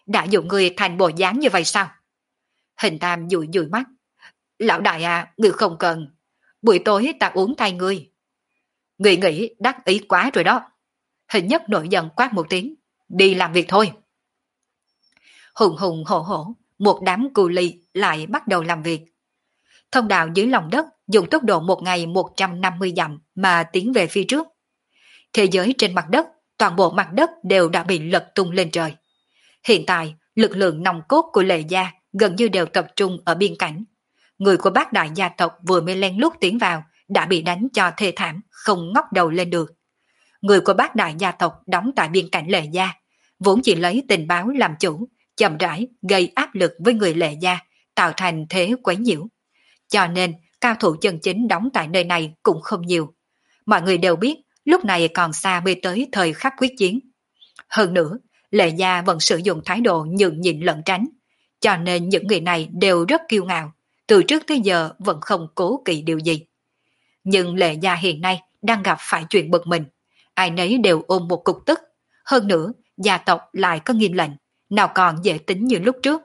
đã dùng người thành bộ dáng như vậy sao? Hình Tam dụi dụi mắt. Lão đại à, người không cần. Buổi tối ta uống thay ngươi. Người nghĩ đắc ý quá rồi đó. Hình Nhất nổi giận quát một tiếng. Đi làm việc thôi. Hùng hùng hổ hổ, một đám cù lì lại bắt đầu làm việc. Thông đạo dưới lòng đất dùng tốc độ một ngày một trăm năm mươi dặm mà tiến về phía trước. Thế giới trên mặt đất, toàn bộ mặt đất đều đã bị lật tung lên trời. Hiện tại, lực lượng nòng cốt của Lệ Gia gần như đều tập trung ở biên cảnh. Người của bác đại gia tộc vừa mới len lút tiến vào đã bị đánh cho thê thảm, không ngóc đầu lên được. Người của bác đại gia tộc đóng tại biên cảnh Lệ Gia, vốn chỉ lấy tình báo làm chủ, chậm rãi gây áp lực với người Lệ Gia, tạo thành thế quấy nhiễu. Cho nên, cao thủ chân chính đóng tại nơi này cũng không nhiều. Mọi người đều biết, lúc này còn xa mới tới thời khắc quyết chiến. Hơn nữa, Lệ Gia vẫn sử dụng thái độ nhường nhịn lẫn tránh, cho nên những người này đều rất kiêu ngạo, từ trước tới giờ vẫn không cố kỵ điều gì. Nhưng Lệ Gia hiện nay đang gặp phải chuyện bực mình, ai nấy đều ôm một cục tức, hơn nữa gia tộc lại có nghiêm lệnh, nào còn dễ tính như lúc trước.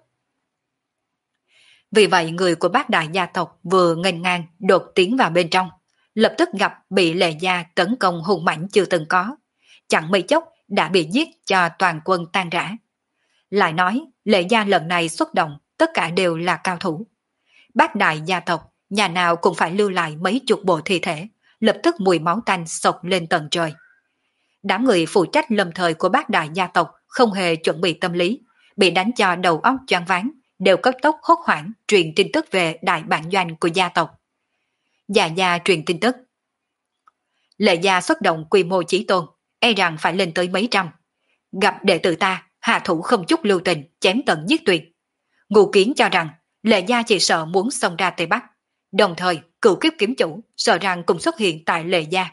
Vì vậy người của bác đại gia tộc vừa nghênh ngang đột tiến vào bên trong, lập tức gặp bị Lệ Gia tấn công hùng mãnh chưa từng có, chẳng mấy chốc đã bị giết cho toàn quân tan rã. Lại nói Lệ Gia lần này xuất động tất cả đều là cao thủ. Bác đại gia tộc nhà nào cũng phải lưu lại mấy chục bộ thi thể, lập tức mùi máu tanh sộc lên tận trời. Đám người phụ trách lâm thời của bác đại gia tộc không hề chuẩn bị tâm lý, bị đánh cho đầu óc choáng váng, đều cấp tốc hốt hoảng truyền tin tức về đại bản doanh của gia tộc. Gia Gia truyền tin tức. Lệ Gia xuất động quy mô chí tôn, e rằng phải lên tới mấy trăm. Gặp đệ tử ta, hạ thủ không chút lưu tình, chém tận giết tuyệt. Ngụ Kiến cho rằng Lệ Gia chỉ sợ muốn xông ra Tây Bắc, đồng thời cửu kiếp kiếm chủ sợ rằng cũng xuất hiện tại Lệ Gia.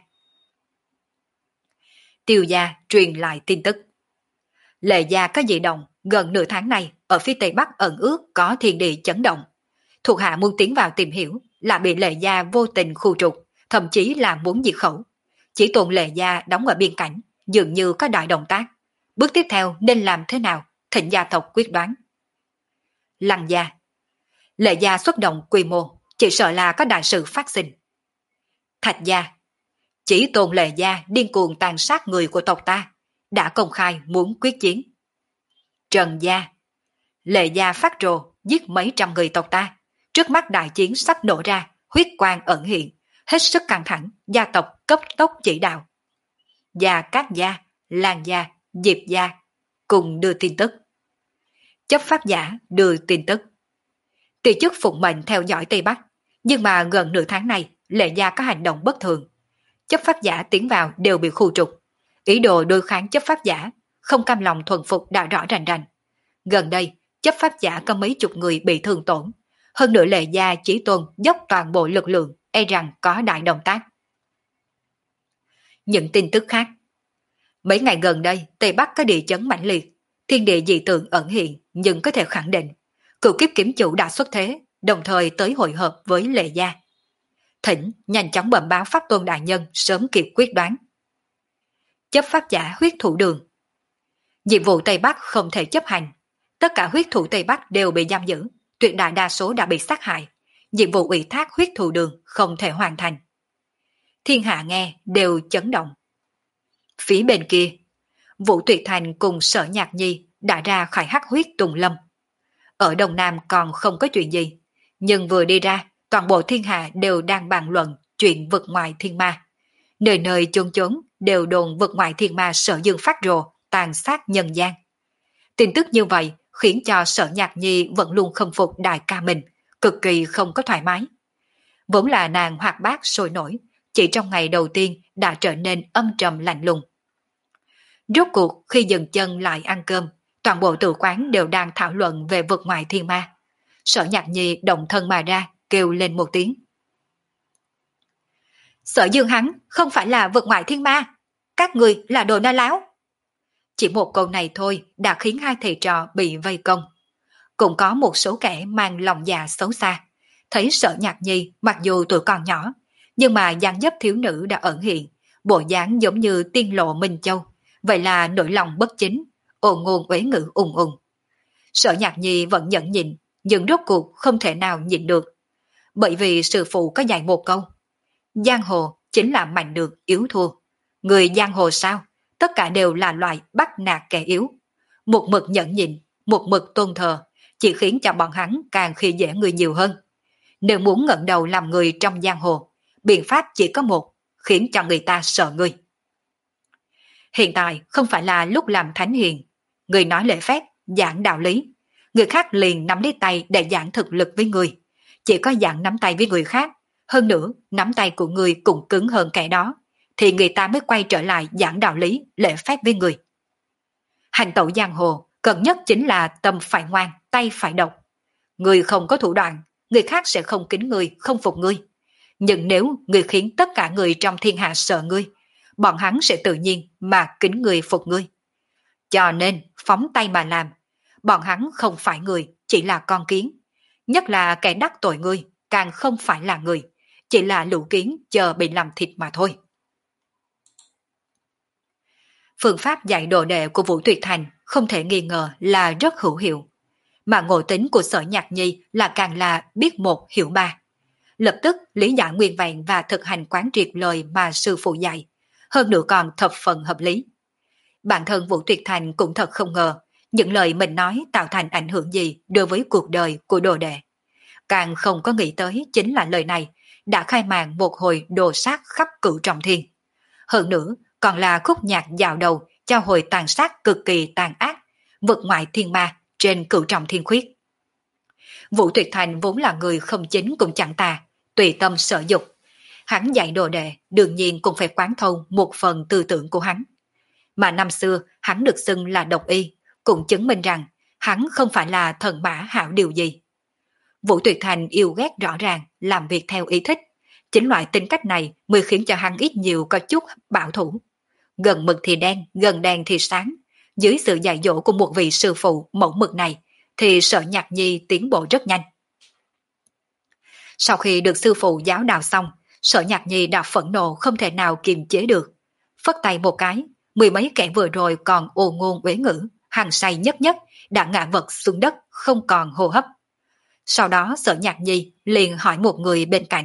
Tiêu Gia truyền lại tin tức. Lệ Gia có dị động, gần nửa tháng này ở phía Tây Bắc ẩn ước có thiên địa chấn động. Thuộc hạ muốn tiến vào tìm hiểu, là bị Lệ Gia vô tình khu trục, thậm chí là muốn diệt khẩu. Chỉ tồn Lệ Gia đóng ở biên cảnh, dường như có đại động tác. Bước tiếp theo nên làm thế nào, thịnh gia tộc quyết đoán. Lăng Gia. Lệ Gia xuất động quy mô, chỉ sợ là có đại sự phát sinh. Thạch Gia. Chỉ tồn Lệ Gia điên cuồng tàn sát người của tộc ta, đã công khai muốn quyết chiến. Trần Gia. Lệ Gia phát rồ giết mấy trăm người tộc ta, trước mắt đại chiến sắp nổ ra, huyết quang ẩn hiện, hết sức căng thẳng, gia tộc cấp tốc chỉ đạo. Gia Cát Gia, Lan Gia, Diệp Gia cùng đưa tin tức. Chấp pháp giả đưa tin tức. Tỷ chức phụng mệnh theo dõi Tây Bắc, nhưng mà gần nửa tháng này Lệ Gia có hành động bất thường. Chấp pháp giả tiến vào đều bị khu trục, ý đồ đối kháng chấp pháp giả, không cam lòng thuần phục đã rõ rành rành. Gần đây, chấp pháp giả có mấy chục người bị thương tổn, hơn nữa Lệ Gia chỉ tôn dốc toàn bộ lực lượng, e rằng có đại động tác. Những tin tức khác. Mấy ngày gần đây, Tây Bắc có địa chấn mãnh liệt, thiên địa dị tượng ẩn hiện, nhưng có thể khẳng định, cửu kiếp kiếm chủ đã xuất thế, đồng thời tới hội hợp với Lệ Gia. Thỉnh nhanh chóng bẩm báo pháp tôn đại nhân sớm kịp quyết đoán. Chấp pháp giả huyết thủ đường. Nhiệm vụ Tây Bắc không thể chấp hành, tất cả huyết thủ Tây Bắc đều bị giam giữ, tuyệt đại đa số đã bị sát hại, nhiệm vụ ủy thác huyết thủ đường không thể hoàn thành. Thiên hạ nghe đều chấn động. Phía bên kia, Vũ Tuyệt Thành cùng Sở Nhạc Nhi đã ra khỏi hắc huyết Tùng Lâm. Ở Đông Nam còn không có chuyện gì, nhưng vừa đi ra, toàn bộ thiên hạ đều đang bàn luận chuyện vực ngoại thiên ma. Nơi nơi chốn chốn đều đồn vực ngoại thiên ma Sở Dương phát rồ, tàn sát nhân gian. Tin tức như vậy khiến cho Sở Nhạc Nhi vẫn luôn khâm phục đại ca mình, cực kỳ không có thoải mái. Vốn là nàng hoạt bát sôi nổi, chỉ trong ngày đầu tiên đã trở nên âm trầm lạnh lùng. Rốt cuộc khi dừng chân lại ăn cơm, toàn bộ tử quán đều đang thảo luận về vực ngoại thiên ma. Sở Nhạc Nhi động thân mà ra, kêu lên một tiếng. Sở Dương hắn không phải là vực ngoại thiên ma, các người là đồ nói láo. Chỉ một câu này thôi đã khiến hai thầy trò bị vây công. Cũng có một số kẻ mang lòng dạ xấu xa, thấy Sở Nhạc Nhi mặc dù tuổi còn nhỏ, nhưng mà dáng dấp thiếu nữ đã ẩn hiện, bộ dáng giống như tiên lộ Minh Châu, vậy là nỗi lòng bất chính, ồn ngôn uế ngữ ùng ùng. Sở Nhạc Nhi vẫn nhẫn nhịn, nhưng rốt cuộc không thể nào nhịn được. Bởi vì sư phụ có dạy một câu, giang hồ chính là mạnh được yếu thua. Người giang hồ sao? Tất cả đều là loại bắt nạt kẻ yếu. Một mực nhẫn nhịn, một mực tôn thờ, chỉ khiến cho bọn hắn càng khi dễ người nhiều hơn. Nếu muốn ngẩng đầu làm người trong giang hồ, biện pháp chỉ có một, khiến cho người ta sợ người. Hiện tại không phải là lúc làm thánh hiền, người nói lễ phép, giảng đạo lý. Người khác liền nắm lấy tay để giảng thực lực với người. Chỉ có giảng nắm tay với người khác, hơn nữa nắm tay của người cũng cứng hơn kẻ đó, thì người ta mới quay trở lại giảng đạo lý, lễ phép với người. Hành tẩu giang hồ, cần nhất chính là tâm phải ngoan, tay phải độc. Người không có thủ đoạn, người khác sẽ không kính người, không phục ngươi. Nhưng nếu người khiến tất cả người trong thiên hạ sợ ngươi, bọn hắn sẽ tự nhiên mà kính người phục ngươi. Cho nên phóng tay mà làm, bọn hắn không phải người, chỉ là con kiến. Nhất là kẻ đắc tội ngươi, càng không phải là người, chỉ là lũ kiến chờ bị làm thịt mà thôi. Phương pháp dạy đồ đệ của Vũ Tuyệt Thành không thể nghi ngờ là rất hữu hiệu. Mà ngộ tính của Sở Nhạc Nhi là càng là biết một hiểu ba. Lập tức lý giải nguyên vẹn và thực hành quán triệt lời mà sư phụ dạy, hơn nữa còn thập phần hợp lý. Bản thân Vũ Tuyệt Thành cũng thật không ngờ những lời mình nói tạo thành ảnh hưởng gì đối với cuộc đời của đồ đệ. Càng không có nghĩ tới chính là lời này đã khai màn một hồi đồ sát khắp cửu trọng thiên. Hơn nữa còn là khúc nhạc dạo đầu cho hồi tàn sát cực kỳ tàn ác, vượt ngoại thiên ma trên cửu trọng thiên khuyết. Vũ Tuyệt Thành vốn là người không chính cũng chẳng tà, tùy tâm sở dục. Hắn dạy đồ đệ đương nhiên cũng phải quán thông một phần tư tưởng của hắn. Mà năm xưa hắn được xưng là độc y, cũng chứng minh rằng hắn không phải là thần mã hảo điều gì. Vũ Tuyệt Thành yêu ghét rõ ràng, làm việc theo ý thích. Chính loại tính cách này mới khiến cho hắn ít nhiều có chút bảo thủ. Gần mực thì đen, gần đen thì sáng. Dưới sự dạy dỗ của một vị sư phụ mẫu mực này, thì Sở Nhạc Nhi tiến bộ rất nhanh. Sau khi được sư phụ giáo đào xong, Sở Nhạc Nhi đã phẫn nộ không thể nào kiềm chế được. Phất tay một cái, mười mấy kẻ vừa rồi còn ồ ngôn uế ngữ, hăng say nhất nhất, đã ngã vật xuống đất, không còn hô hấp. Sau đó Sở Nhạc Nhi liền hỏi một người bên cạnh.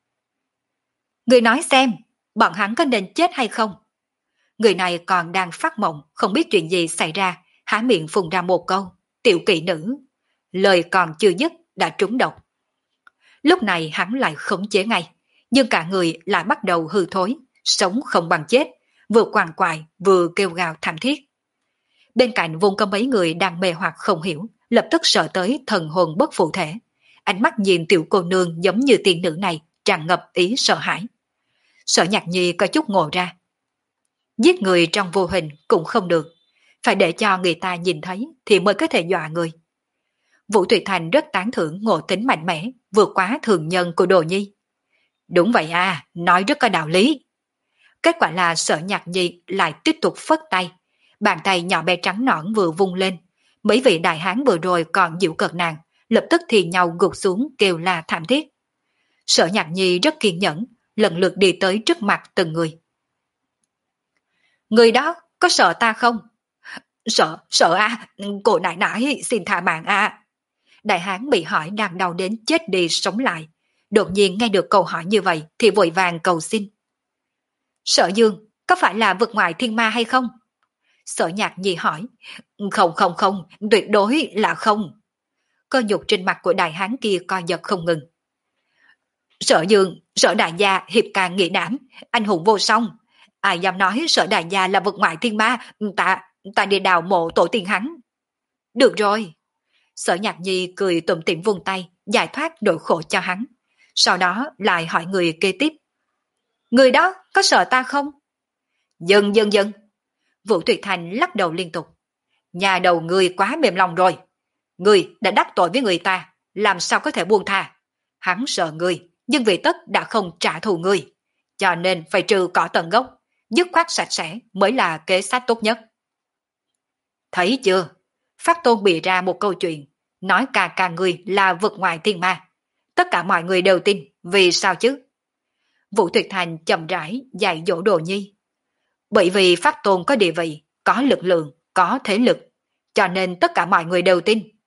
Người nói xem, bọn hắn có nên chết hay không? Người này còn đang phát mộng, không biết chuyện gì xảy ra, há miệng phun ra một câu, tiểu kỵ nữ. Lời còn chưa dứt đã trúng độc. Lúc này hắn lại khống chế ngay, nhưng cả người lại bắt đầu hư thối, sống không bằng chết, vừa quằn quại vừa kêu gào thảm thiết. Bên cạnh vùng có mấy người đang mê hoặc không hiểu, lập tức sợ tới thần hồn bất phụ thể. Ánh mắt nhìn tiểu cô nương giống như tiên nữ này, tràn ngập ý sợ hãi. Sở Nhạc Nhi có chút ngộ ra. Giết người trong vô hình cũng không được, phải để cho người ta nhìn thấy thì mới có thể dọa người. Vũ Tuyệt Thành rất tán thưởng ngộ tính mạnh mẽ, vượt quá thường nhân của Đồ Nhi. Đúng vậy à, nói rất có đạo lý. Kết quả là Sở Nhạc Nhi lại tiếp tục phất tay, bàn tay nhỏ bé trắng nõn vừa vung lên. Mấy vị đại hán vừa rồi còn dịu cợt nàng, lập tức thì nhau gục xuống kêu la thảm thiết. Sở Nhạc Nhi rất kiên nhẫn, lần lượt đi tới trước mặt từng người. Người đó có sợ ta không? Sợ, sợ à, cô nãi nãi xin tha mạng à. Đại hán bị hỏi đang đau đến chết đi sống lại. Đột nhiên nghe được câu hỏi như vậy thì vội vàng cầu xin. Sở Dương, có phải là vượt ngoại thiên ma hay không? Sở Nhạc Nhi hỏi. Không không không, tuyệt đối là không. Cơ nhục trên mặt của đại hán kia co giật không ngừng. Sở Dương, Sở đại gia hiệp càng nghị đảm, anh hùng vô song. Ai dám nói Sở đại gia là vượt ngoại thiên ma, ta, ta đi đào mộ tổ tiên hắn. Được rồi. Sở Nhạc Nhi cười tủm tỉm vung tay, giải thoát nỗi khổ cho hắn. Sau đó lại hỏi người kế tiếp. Người đó có sợ ta không? Dừng dừng dừng. Vũ Tuyệt Thành lắc đầu liên tục. Nhà đầu người quá mềm lòng rồi. Người đã đắc tội với người ta, làm sao có thể buông tha? Hắn sợ người, nhưng vì tất đã không trả thù người. Cho nên phải trừ cỏ tận gốc, dứt khoát sạch sẽ mới là kế sách tốt nhất. Thấy chưa? Phát Tôn bịa ra một câu chuyện, nói cả cả người là vượt ngoài thiên ma. Tất cả mọi người đều tin, vì sao chứ? Vũ Tuyệt Thành chậm rãi dạy dỗ Đồ Nhi. Bởi vì Pháp Tôn có địa vị, có lực lượng, có thế lực, cho nên tất cả mọi người đều tin,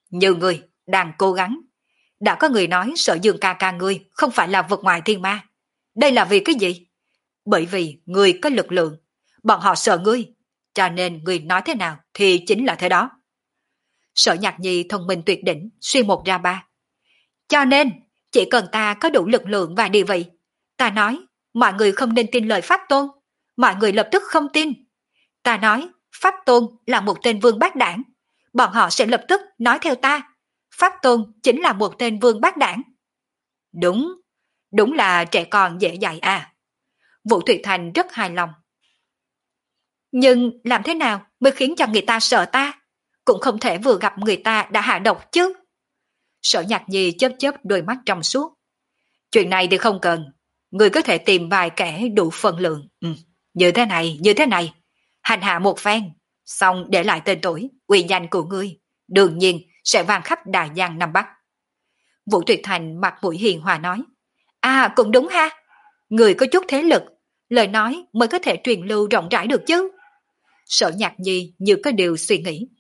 Như ngươi đang cố gắng. Đã có người nói Sở Dương ca ca ngươi không phải là vực ngoại thiên ma. Đây là vì cái gì? Bởi vì ngươi có lực lượng. Bọn họ sợ ngươi. Cho nên ngươi nói thế nào thì chính là thế đó. Sở Nhạc Nhi thông minh tuyệt đỉnh, suy một ra ba. Cho nên, chỉ cần ta có đủ lực lượng và địa vị. Ta nói, mọi người không nên tin lời Pháp Tôn. Mọi người lập tức không tin. Ta nói, Pháp Tôn là một tên vương bát đảng. Bọn họ sẽ lập tức nói theo ta. Pháp Tôn chính là một tên vương bát đảng. Đúng, đúng là trẻ con dễ dạy à. Vũ Thụy Thành rất hài lòng. Nhưng làm thế nào mới khiến cho người ta sợ ta? Cũng không thể vừa gặp người ta đã hạ độc chứ. Sở Nhạc Nhi chớp chớp đôi mắt trong suốt. Chuyện này thì không cần. Người có thể tìm vài kẻ đủ phân lượng. Ừ. Như thế này, như thế này. Hành hạ một phen. Xong để lại tên tuổi, uy danh của ngươi. Đương nhiên sẽ vang khắp Đà Giang Nam Bắc. Vũ Tuyệt Thành mặt mũi hiền hòa nói. À cũng đúng ha. Người có chút thế lực. Lời nói mới có thể truyền lưu rộng rãi được chứ. Sở Nhạc Nhi như có điều suy nghĩ.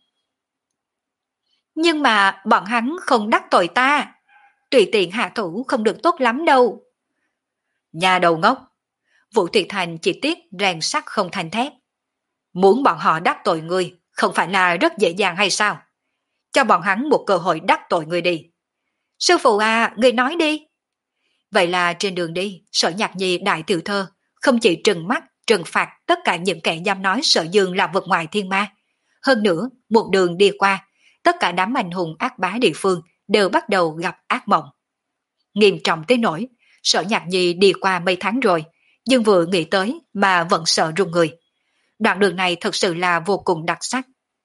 Nhưng mà bọn hắn không đắc tội ta. Tùy tiện hạ thủ không được tốt lắm đâu. Nhà đầu ngốc. Vũ Tuyệt Thành chỉ tiếc rèn sắt không thành thép. Muốn bọn họ đắc tội ngươi không phải là rất dễ dàng hay sao? Cho bọn hắn một cơ hội đắc tội ngươi đi. Sư phụ à, ngươi nói đi. Vậy là trên đường đi, Sở Nhạc Nhi đại tiểu thơ không chỉ trừng mắt, trừng phạt tất cả những kẻ dám nói Sở Dương là vực ngoại thiên ma. Hơn nữa, một đường đi qua, tất cả đám anh hùng ác bá địa phương đều bắt đầu gặp ác mộng. Nghiêm trọng tới nỗi, Sở Nhạc Nhi đi qua mấy tháng rồi, nhưng vừa nghĩ tới mà vẫn sợ run người. Đoạn đường này thật sự là vô cùng đặc sắc.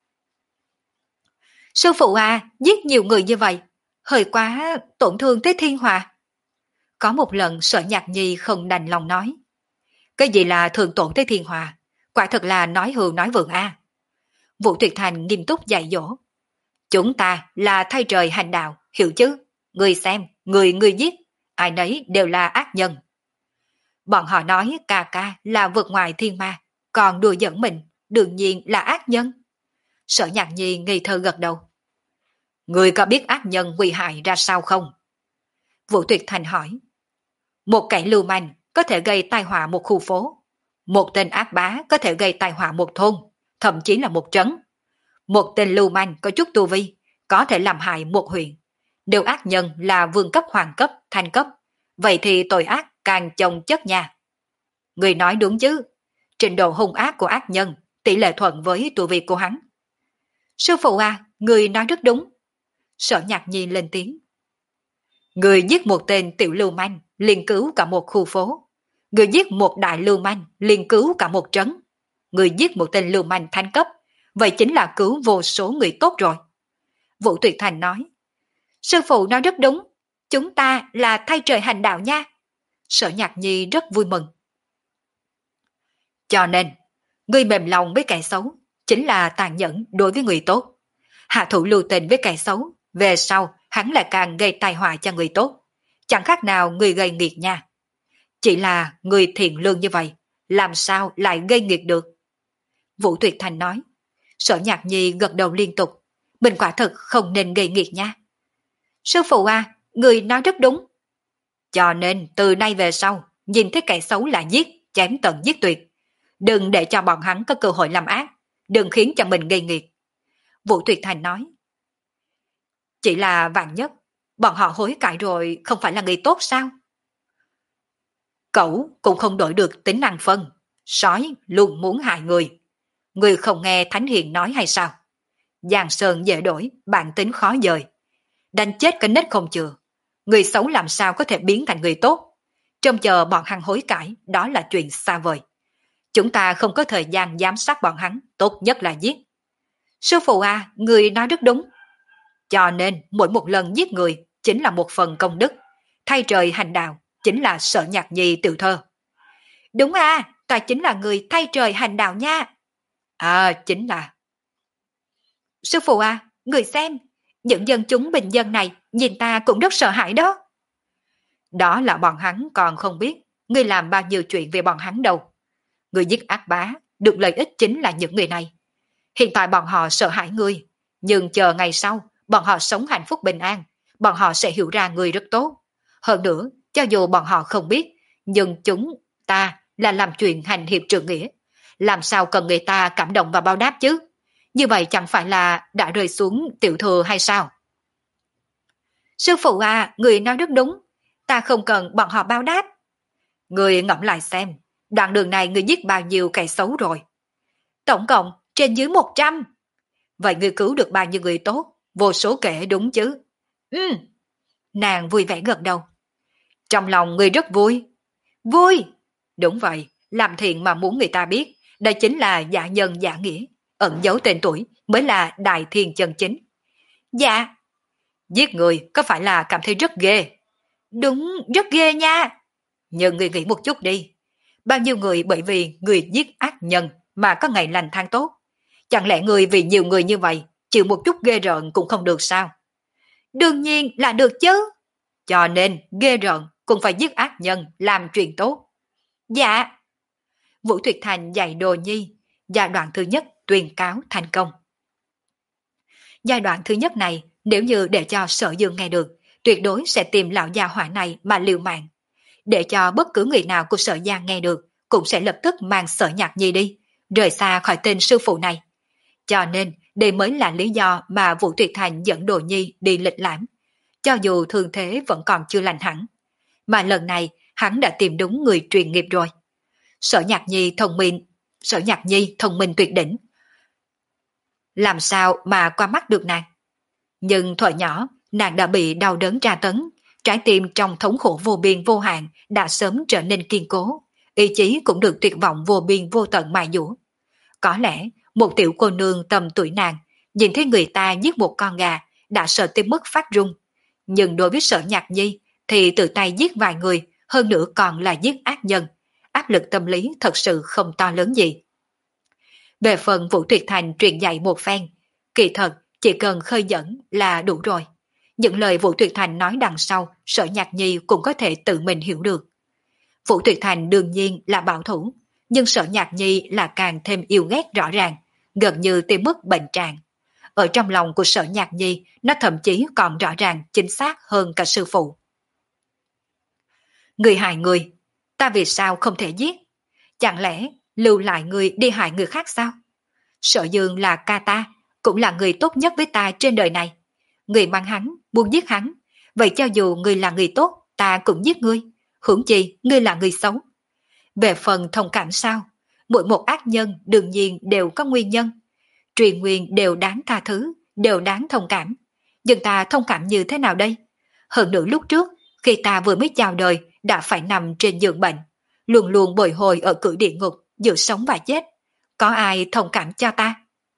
Sư phụ à, giết nhiều người như vậy, hơi quá tổn thương tới thiên hòa. Có một lần Sở Nhạc Nhi không đành lòng nói. Cái gì là thường tổn tới thiên hòa? Quả thật là nói hưu nói vượng a. À. Vũ Tuyệt Thành nghiêm túc dạy dỗ. Chúng ta là thay trời hành đạo, hiểu chứ? Người xem, người người giết, ai nấy đều là ác nhân. Bọn họ nói ca ca là vượt ngoài thiên ma, còn đùa giỡn mình, đương nhiên là ác nhân. Sở Nhạc Nhi ngây thơ gật đầu. Người có biết ác nhân nguy hại ra sao không? Vũ Tuyệt Thành hỏi. Một kẻ lưu manh có thể gây tai họa một khu phố. Một tên ác bá có thể gây tai họa một thôn, thậm chí là một trấn. Một tên lưu manh có chút tu vi, có thể làm hại một huyện. Nếu ác nhân là vương cấp hoàng cấp, thanh cấp, vậy thì tội ác càng chồng chất nha. Người nói đúng chứ, trình độ hung ác của ác nhân tỷ lệ thuận với tu vi của hắn. Sư phụ à, người nói rất đúng. Sở Nhạc Nhi lên tiếng. Người giết một tên tiểu lưu manh, liền cứu cả một khu phố. Người giết một đại lưu manh, liền cứu cả một trấn. Người giết một tên lưu manh thanh cấp, vậy chính là cứu vô số người tốt rồi. Vũ Tuyệt Thành nói. Sư phụ nói rất đúng, chúng ta là thay trời hành đạo nha. Sở Nhạc Nhi rất vui mừng. Cho nên, người mềm lòng với kẻ xấu, chính là tàn nhẫn đối với người tốt. Hạ thủ lưu tình với kẻ xấu, về sau hắn lại càng gây tai họa cho người tốt. Chẳng khác nào người gây nghiệt nha. Chỉ là người thiện lương như vậy, làm sao lại gây nghiệt được? Vũ Tuyệt Thành nói. Sở Nhạc Nhi gật đầu liên tục. Mình quả thật không nên gây nghiệt nha. Sư phụ à, người nói rất đúng. Cho nên từ nay về sau, nhìn thấy kẻ xấu là giết, chém tận giết tuyệt. Đừng để cho bọn hắn có cơ hội làm ác. Đừng khiến cho mình gây nghiệt. Vũ Tuyệt Thành nói. Chỉ là vạn nhất, bọn họ hối cải rồi không phải là người tốt sao? Cẩu cũng không đổi được tính năng phân. Sói luôn muốn hại người. Người không nghe Thánh Hiền nói hay sao? Giang sơn dễ đổi, bản tính khó dời. Đánh chết cái nết không chừa. Người xấu làm sao có thể biến thành người tốt? Trông chờ bọn hắn hối cải, đó là chuyện xa vời. Chúng ta không có thời gian giám sát bọn hắn, tốt nhất là giết. Sư phụ à, người nói rất đúng. Cho nên mỗi một lần giết người chính là một phần công đức. Thay trời hành đạo chính là Sở Nhạc Nhi tiểu thơ. Đúng à, ta chính là người thay trời hành đạo nha. À, chính là. Sư phụ à, người xem, những dân chúng bình dân này nhìn ta cũng rất sợ hãi đó. Đó là bọn hắn còn không biết ngươi làm bao nhiêu chuyện về bọn hắn đâu. Ngươi giết ác bá, được lợi ích chính là những người này. Hiện tại bọn họ sợ hãi ngươi, nhưng chờ ngày sau, bọn họ sống hạnh phúc bình an, bọn họ sẽ hiểu ra người rất tốt. Hơn nữa, cho dù bọn họ không biết, nhưng chúng ta là làm chuyện hành hiệp trượng nghĩa. Làm sao cần người ta cảm động và báo đáp chứ? Như vậy chẳng phải là đã rơi xuống tiểu thừa hay sao? Sư phụ à, người nói rất đúng. Ta không cần bọn họ báo đáp. Người ngẫm lại xem, đoạn đường này người giết bao nhiêu kẻ xấu rồi? Tổng cộng trên dưới một trăm. Vậy người cứu được bao nhiêu người tốt? Vô số kể đúng chứ? Ừ. Nàng vui vẻ gật đầu. Trong lòng người rất vui. Vui. Đúng vậy, làm thiện mà muốn người ta biết, đây chính là giả nhân giả nghĩa. Ẩn giấu tên tuổi mới là đại thiên chân chính. Dạ. Giết người có phải là cảm thấy rất ghê? Đúng, rất ghê nha. Nhưng người nghĩ một chút đi. Bao nhiêu người bởi vì người giết ác nhân mà có ngày lành thang tốt? Chẳng lẽ người vì nhiều người như vậy chịu một chút ghê rợn cũng không được sao? Đương nhiên là được chứ. Cho nên ghê rợn cũng phải giết ác nhân làm chuyện tốt. Dạ. Vũ Tuyệt Thành dạy Đồ Nhi giai đoạn thứ nhất tuyên cáo thành công. Giai đoạn thứ nhất này nếu như để cho Sở Dương nghe được, tuyệt đối sẽ tìm lão gia hỏa này mà liều mạng. Để cho bất cứ người nào của Sở Giang nghe được cũng sẽ lập tức mang Sở Nhạc Nhi đi, rời xa khỏi tên sư phụ này. Cho nên đây mới là lý do mà Vũ Tuyệt Thành dẫn Đồ Nhi đi lịch lãm, cho dù thương thế vẫn còn chưa lành hẳn. Mà lần này hắn đã tìm đúng người truyền nghiệp rồi. Sở Nhạc Nhi thông minh, Sở Nhạc Nhi thông minh tuyệt đỉnh. Làm sao mà qua mắt được nàng? Nhưng thuở nhỏ, nàng đã bị đau đớn tra tấn, trái tim trong thống khổ vô biên vô hạn đã sớm trở nên kiên cố, ý chí cũng được tuyệt vọng vô biên vô tận mài dũa. Có lẽ, một tiểu cô nương tầm tuổi nàng, nhìn thấy người ta giết một con gà, đã sợ tới mức phát run. Nhưng đối với Sở Nhạc Nhi, thì tự tay giết vài người, hơn nữa còn là giết ác nhân. Áp lực tâm lý thật sự không to lớn gì. Về phần Vũ Tuyệt Thành truyền dạy một phen, kỳ thật chỉ cần khơi dẫn là đủ rồi. Những lời Vũ Tuyệt Thành nói đằng sau, Sở Nhạc Nhi cũng có thể tự mình hiểu được. Vũ Tuyệt Thành đương nhiên là bảo thủ, nhưng Sở Nhạc Nhi là càng thêm yêu ghét rõ ràng, gần như tới mức bệnh trạng. Ở trong lòng của Sở Nhạc Nhi, nó thậm chí còn rõ ràng chính xác hơn cả sư phụ. Người hại người, ta vì sao không thể giết? Chẳng lẽ lưu lại người đi hại người khác sao? Sở Dương là ca ta, cũng là người tốt nhất với ta trên đời này. Người mang hắn, buông giết hắn. Vậy cho dù người là người tốt, ta cũng giết ngươi. Hưởng chi, ngươi là người xấu. Về phần thông cảm sao? Mỗi một ác nhân đương nhiên đều có nguyên nhân. Truyền nguyên đều đáng tha thứ, đều đáng thông cảm. Nhưng ta thông cảm như thế nào đây? Hơn nữa lúc trước, khi ta vừa mới chào đời, đã phải nằm trên giường bệnh. Luôn luôn bồi hồi ở cửa địa ngục, giữa sống và chết. Có ai thông cảm cho ta?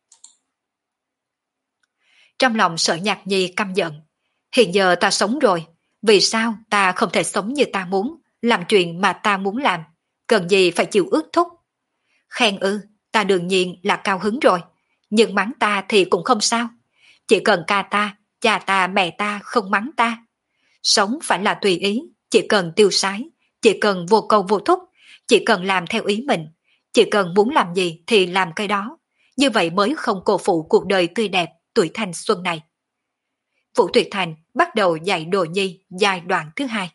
Trong lòng Sở Nhạc Nhi căm giận. Hiện giờ ta sống rồi, vì sao ta không thể sống như ta muốn, làm chuyện mà ta muốn làm, cần gì phải chịu ước thúc? Khen ư, ta đương nhiên là cao hứng rồi, nhưng mắng ta thì cũng không sao. Chỉ cần ca ta, cha ta, mẹ ta không mắng ta. Sống phải là tùy ý, chỉ cần tiêu sái, chỉ cần vô câu vô thúc, chỉ cần làm theo ý mình, chỉ cần muốn làm gì thì làm cái đó. Như vậy mới không cô phụ cuộc đời tươi đẹp, tuổi thanh xuân này. Vũ Tuyệt Thành bắt đầu dạy Đồ Nhi giai đoạn thứ hai.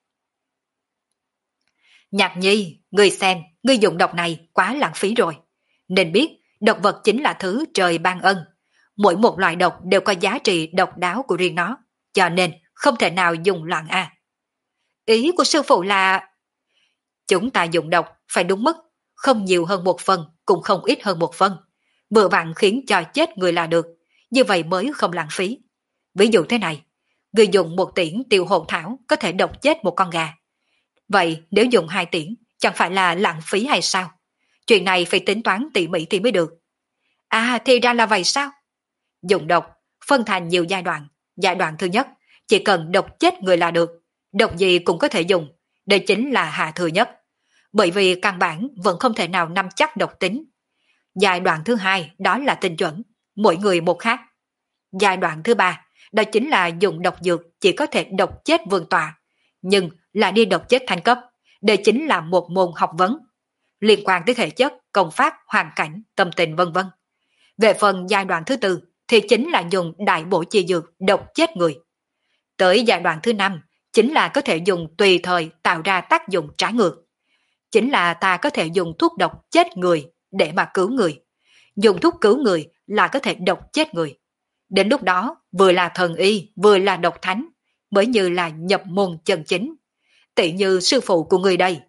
Nhạc Nhi, ngươi xem, ngươi dùng độc này quá lãng phí rồi. Nên biết, độc vật chính là thứ trời ban ân. Mỗi một loại độc đều có giá trị độc đáo của riêng nó, cho nên không thể nào dùng loạn a. Ý của sư phụ là chúng ta dùng độc phải đúng mức, không nhiều hơn một phần, cũng không ít hơn một phần. Vừa vặn khiến cho chết người là được, như vậy mới không lãng phí. Ví dụ thế này, người dùng một tiễn tiêu hồn thảo có thể độc chết một con gà. Vậy nếu dùng hai tiễn, chẳng phải là lãng phí hay sao? Chuyện này phải tính toán tỉ mỉ thì mới được. À thì ra là vậy sao? Dùng độc, phân thành nhiều giai đoạn. Giai đoạn thứ nhất, chỉ cần độc chết người là được. Độc gì cũng có thể dùng. Đây chính là hạ thừa nhất. Bởi vì căn bản vẫn không thể nào nắm chắc độc tính. Giai đoạn thứ hai, đó là tinh chuẩn. Mỗi người một khác. Giai đoạn thứ ba, đó chính là dùng độc dược chỉ có thể độc chết vương tọa. Nhưng là đi độc chết thanh cấp. Đây chính là một môn học vấn. Liên quan tới thể chất, công pháp, hoàn cảnh, tâm tình vân vân. Về phần giai đoạn thứ tư, thì chính là dùng đại bổ chi dược độc chết người. Tới giai đoạn thứ năm chính là có thể dùng tùy thời tạo ra tác dụng trái ngược. Chính là ta có thể dùng thuốc độc chết người để mà cứu người. Dùng thuốc cứu người là có thể độc chết người. Đến lúc đó vừa là thần y vừa là độc thánh, mới như là nhập môn chân chính. Tỷ như sư phụ của người đây.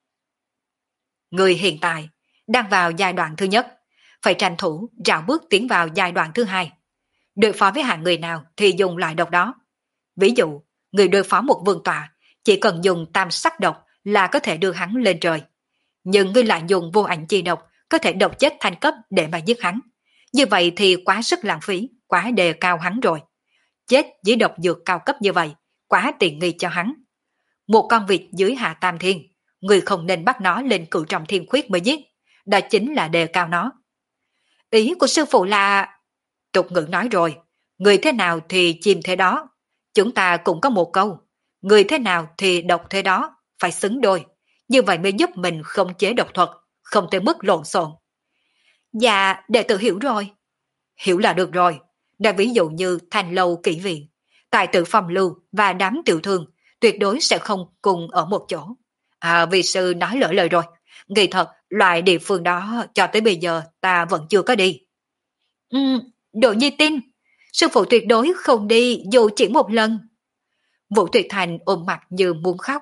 Người hiện tại đang vào giai đoạn thứ nhất, phải tranh thủ rào bước tiến vào giai đoạn thứ hai. Đối phó với hạng người nào thì dùng loại độc đó. Ví dụ, người đối phó một vương tọa chỉ cần dùng tam sắc độc là có thể đưa hắn lên trời. Nhưng người lại dùng vô ảnh chi độc có thể độc chết thành cấp để mà giết hắn. Như vậy thì quá sức lãng phí, quá đề cao hắn rồi. Chết với độc dược cao cấp như vậy, quá tiện nghi cho hắn. Một con vịt dưới hạ tam thiên, người không nên bắt nó lên cửu trọng thiên khuyết mới giết. Đó chính là đề cao nó. Ý của sư phụ là... Tục ngữ nói rồi, người thế nào thì chim thế đó. Chúng ta cũng có một câu, người thế nào thì độc thế đó, phải xứng đôi. Như vậy mới giúp mình không chế độc thuật, không tới mức lộn xộn. Dạ, đệ tử hiểu rồi. Hiểu là được rồi. Đã ví dụ như thành lâu kỹ viện, tài tử phong lưu và đám tiểu thương tuyệt đối sẽ không cùng ở một chỗ. À, vị sư nói lỡ lời rồi. Kỳ thật, loại địa phương đó cho tới bây giờ ta vẫn chưa có đi. Ừ, Đỗ Nhi tin. Sư phụ tuyệt đối không đi dù chỉ một lần. Vũ Tuyệt Thành ôm mặt như muốn khóc.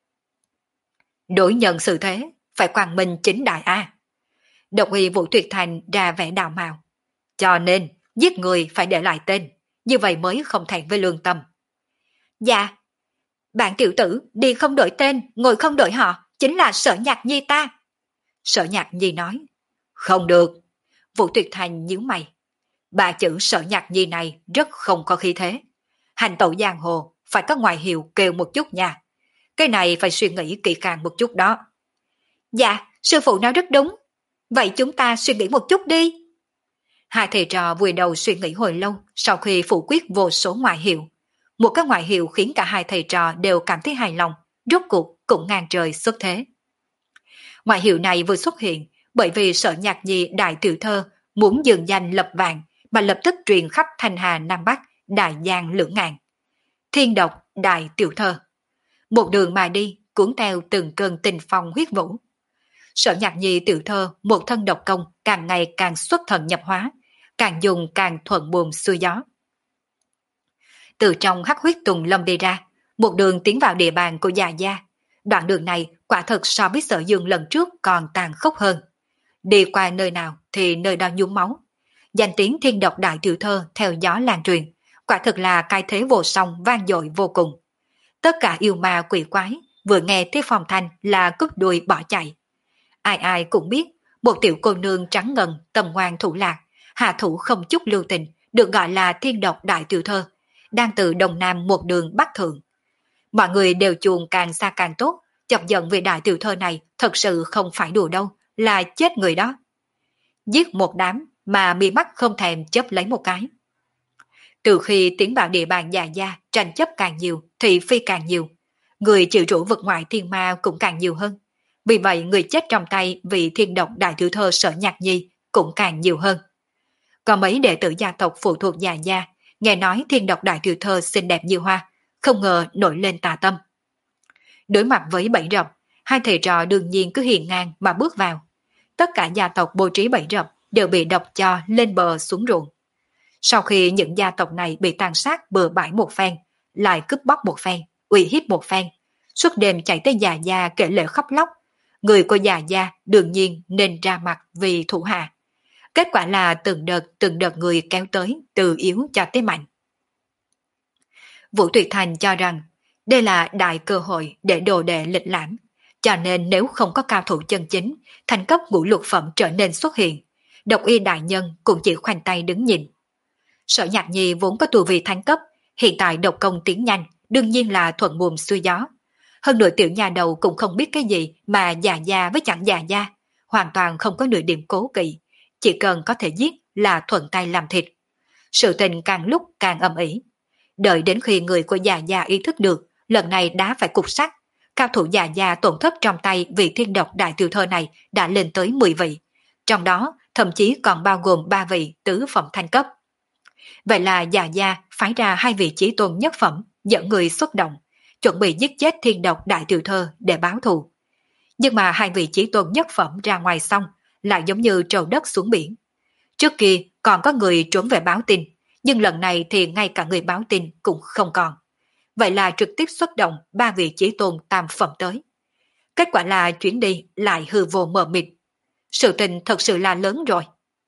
Đối nhận sự thế, phải quang minh chính đại A. Độc uy Vũ Tuyệt Thành ra vẻ đào mạo. Cho nên, giết người phải để lại tên, như vậy mới không thẹn với lương tâm. Dạ, bạn tiểu tử đi không đổi tên, ngồi không đổi họ, chính là Sở Nhạc Nhi ta. Sở Nhạc Nhi nói. Không được. Vũ Tuyệt Thành nhíu mày. Ba chữ Sở Nhạc Nhi này rất không có khí thế. Hành tẩu giang hồ phải có ngoại hiệu kêu một chút nha. Cái này phải suy nghĩ kỹ càng một chút đó. Dạ, sư phụ nói rất đúng. Vậy chúng ta suy nghĩ một chút đi. Hai thầy trò vùi đầu suy nghĩ hồi lâu sau khi phủ quyết vô số ngoại hiệu. Một cái ngoại hiệu khiến cả hai thầy trò đều cảm thấy hài lòng, rốt cuộc cũng ngang trời xuất thế. Ngoại hiệu này vừa xuất hiện bởi vì Sở Nhạc Nhi đại tiểu thơ muốn dường danh lập vạn mà lập tức truyền khắp Thanh Hà Nam Bắc, Đại Giang lưỡng ngàn. Thiên độc đại tiểu thơ. Một đường mà đi cuốn theo từng cơn tình phong huyết vũ. Sở Nhạc Nhi tiểu thơ một thân độc công càng ngày càng xuất thần nhập hóa, càng dùng càng thuận buồm xuôi gió. Từ trong hắc huyết tùng lâm đi ra, một đường tiến vào địa bàn của già gia. Đoạn đường này quả thật so với Sở Dương lần trước còn tàn khốc hơn. Đi qua nơi nào thì nơi đó nhuốm máu. Danh tiếng thiên độc đại tiểu thơ theo gió lan truyền, quả thực là cái thế vô song vang dội vô cùng. Tất cả yêu ma quỷ quái vừa nghe thấy phong thanh là cúp đuôi bỏ chạy. Ai ai cũng biết, một tiểu cô nương trắng ngần tầm ngoan thủ lạc, hạ thủ không chút lưu tình, được gọi là thiên độc đại tiểu thơ, đang từ Đông Nam một đường bắc thượng. Mọi người đều chuồn càng xa càng tốt, chọc giận vì đại tiểu thơ này thật sự không phải đùa đâu, là chết người đó. Giết một đám mà mi mắt không thèm chớp lấy một cái. Từ khi tiến vào địa bàn già gia, tranh chấp càng nhiều, thị phi càng nhiều. Người chịu rủi vực ngoại thiên ma cũng càng nhiều hơn. Vì vậy người chết trong tay vị thiên độc đại tiểu thơ Sở Nhạc Nhi cũng càng nhiều hơn. Có mấy đệ tử gia tộc phụ thuộc già gia, nghe nói thiên độc đại tiểu thơ xinh đẹp như hoa, không ngờ nổi lên tà tâm. Đối mặt với bẫy rập, hai thầy trò đương nhiên cứ hiền ngang mà bước vào. Tất cả gia tộc bố trí bẫy rập đều bị độc cho lên bờ xuống ruộng. Sau khi những gia tộc này bị tàn sát bừa bãi một phen, lại cướp bóc một phen, uy hiếp một phen, suốt đêm chạy tới già gia kể lể khóc lóc, người của già gia đương nhiên nên ra mặt vì thủ hạ. Kết quả là từng đợt từng đợt người kéo tới từ yếu cho tới mạnh. Vũ Tuyệt Thành cho rằng đây là đại cơ hội để đồ đệ lịch lãm, cho nên nếu không có cao thủ chân chính, thành cấp ngũ lục phẩm trở nên xuất hiện, độc y đại nhân cũng chỉ khoanh tay đứng nhìn. Sở Nhạc Nhi vốn có tu vi thánh cấp, hiện tại độc công tiến nhanh, đương nhiên là thuận buồm xuôi gió. Hơn nữa tiểu nhà đầu cũng không biết cái gì mà già gia với chẳng già gia, hoàn toàn không có nửa điểm cố kỵ, chỉ cần có thể giết là thuận tay làm thịt. Sự tình càng lúc càng âm ỉ. Đợi đến khi người của già gia ý thức được, lần này đã phải cục sắt, cao thủ già gia tổn thất trong tay vị thiên độc đại tiểu thơ này đã lên tới mười vị, trong đó thậm chí còn bao gồm ba vị tứ phẩm thanh cấp. Vậy là già gia phái ra hai vị chí tôn nhất phẩm dẫn người xuất động, chuẩn bị giết chết thiên độc đại tiểu thơ để báo thù. Nhưng mà hai vị chí tôn nhất phẩm ra ngoài xong lại giống như trâu đất xuống biển. Trước kia còn có người trốn về báo tin, nhưng lần này thì ngay cả người báo tin cũng không còn. Vậy là trực tiếp xuất động ba vị chí tôn tam phẩm tới. Kết quả là chuyến đi lại hư vô mờ mịt. Sự tình thật sự là lớn rồi.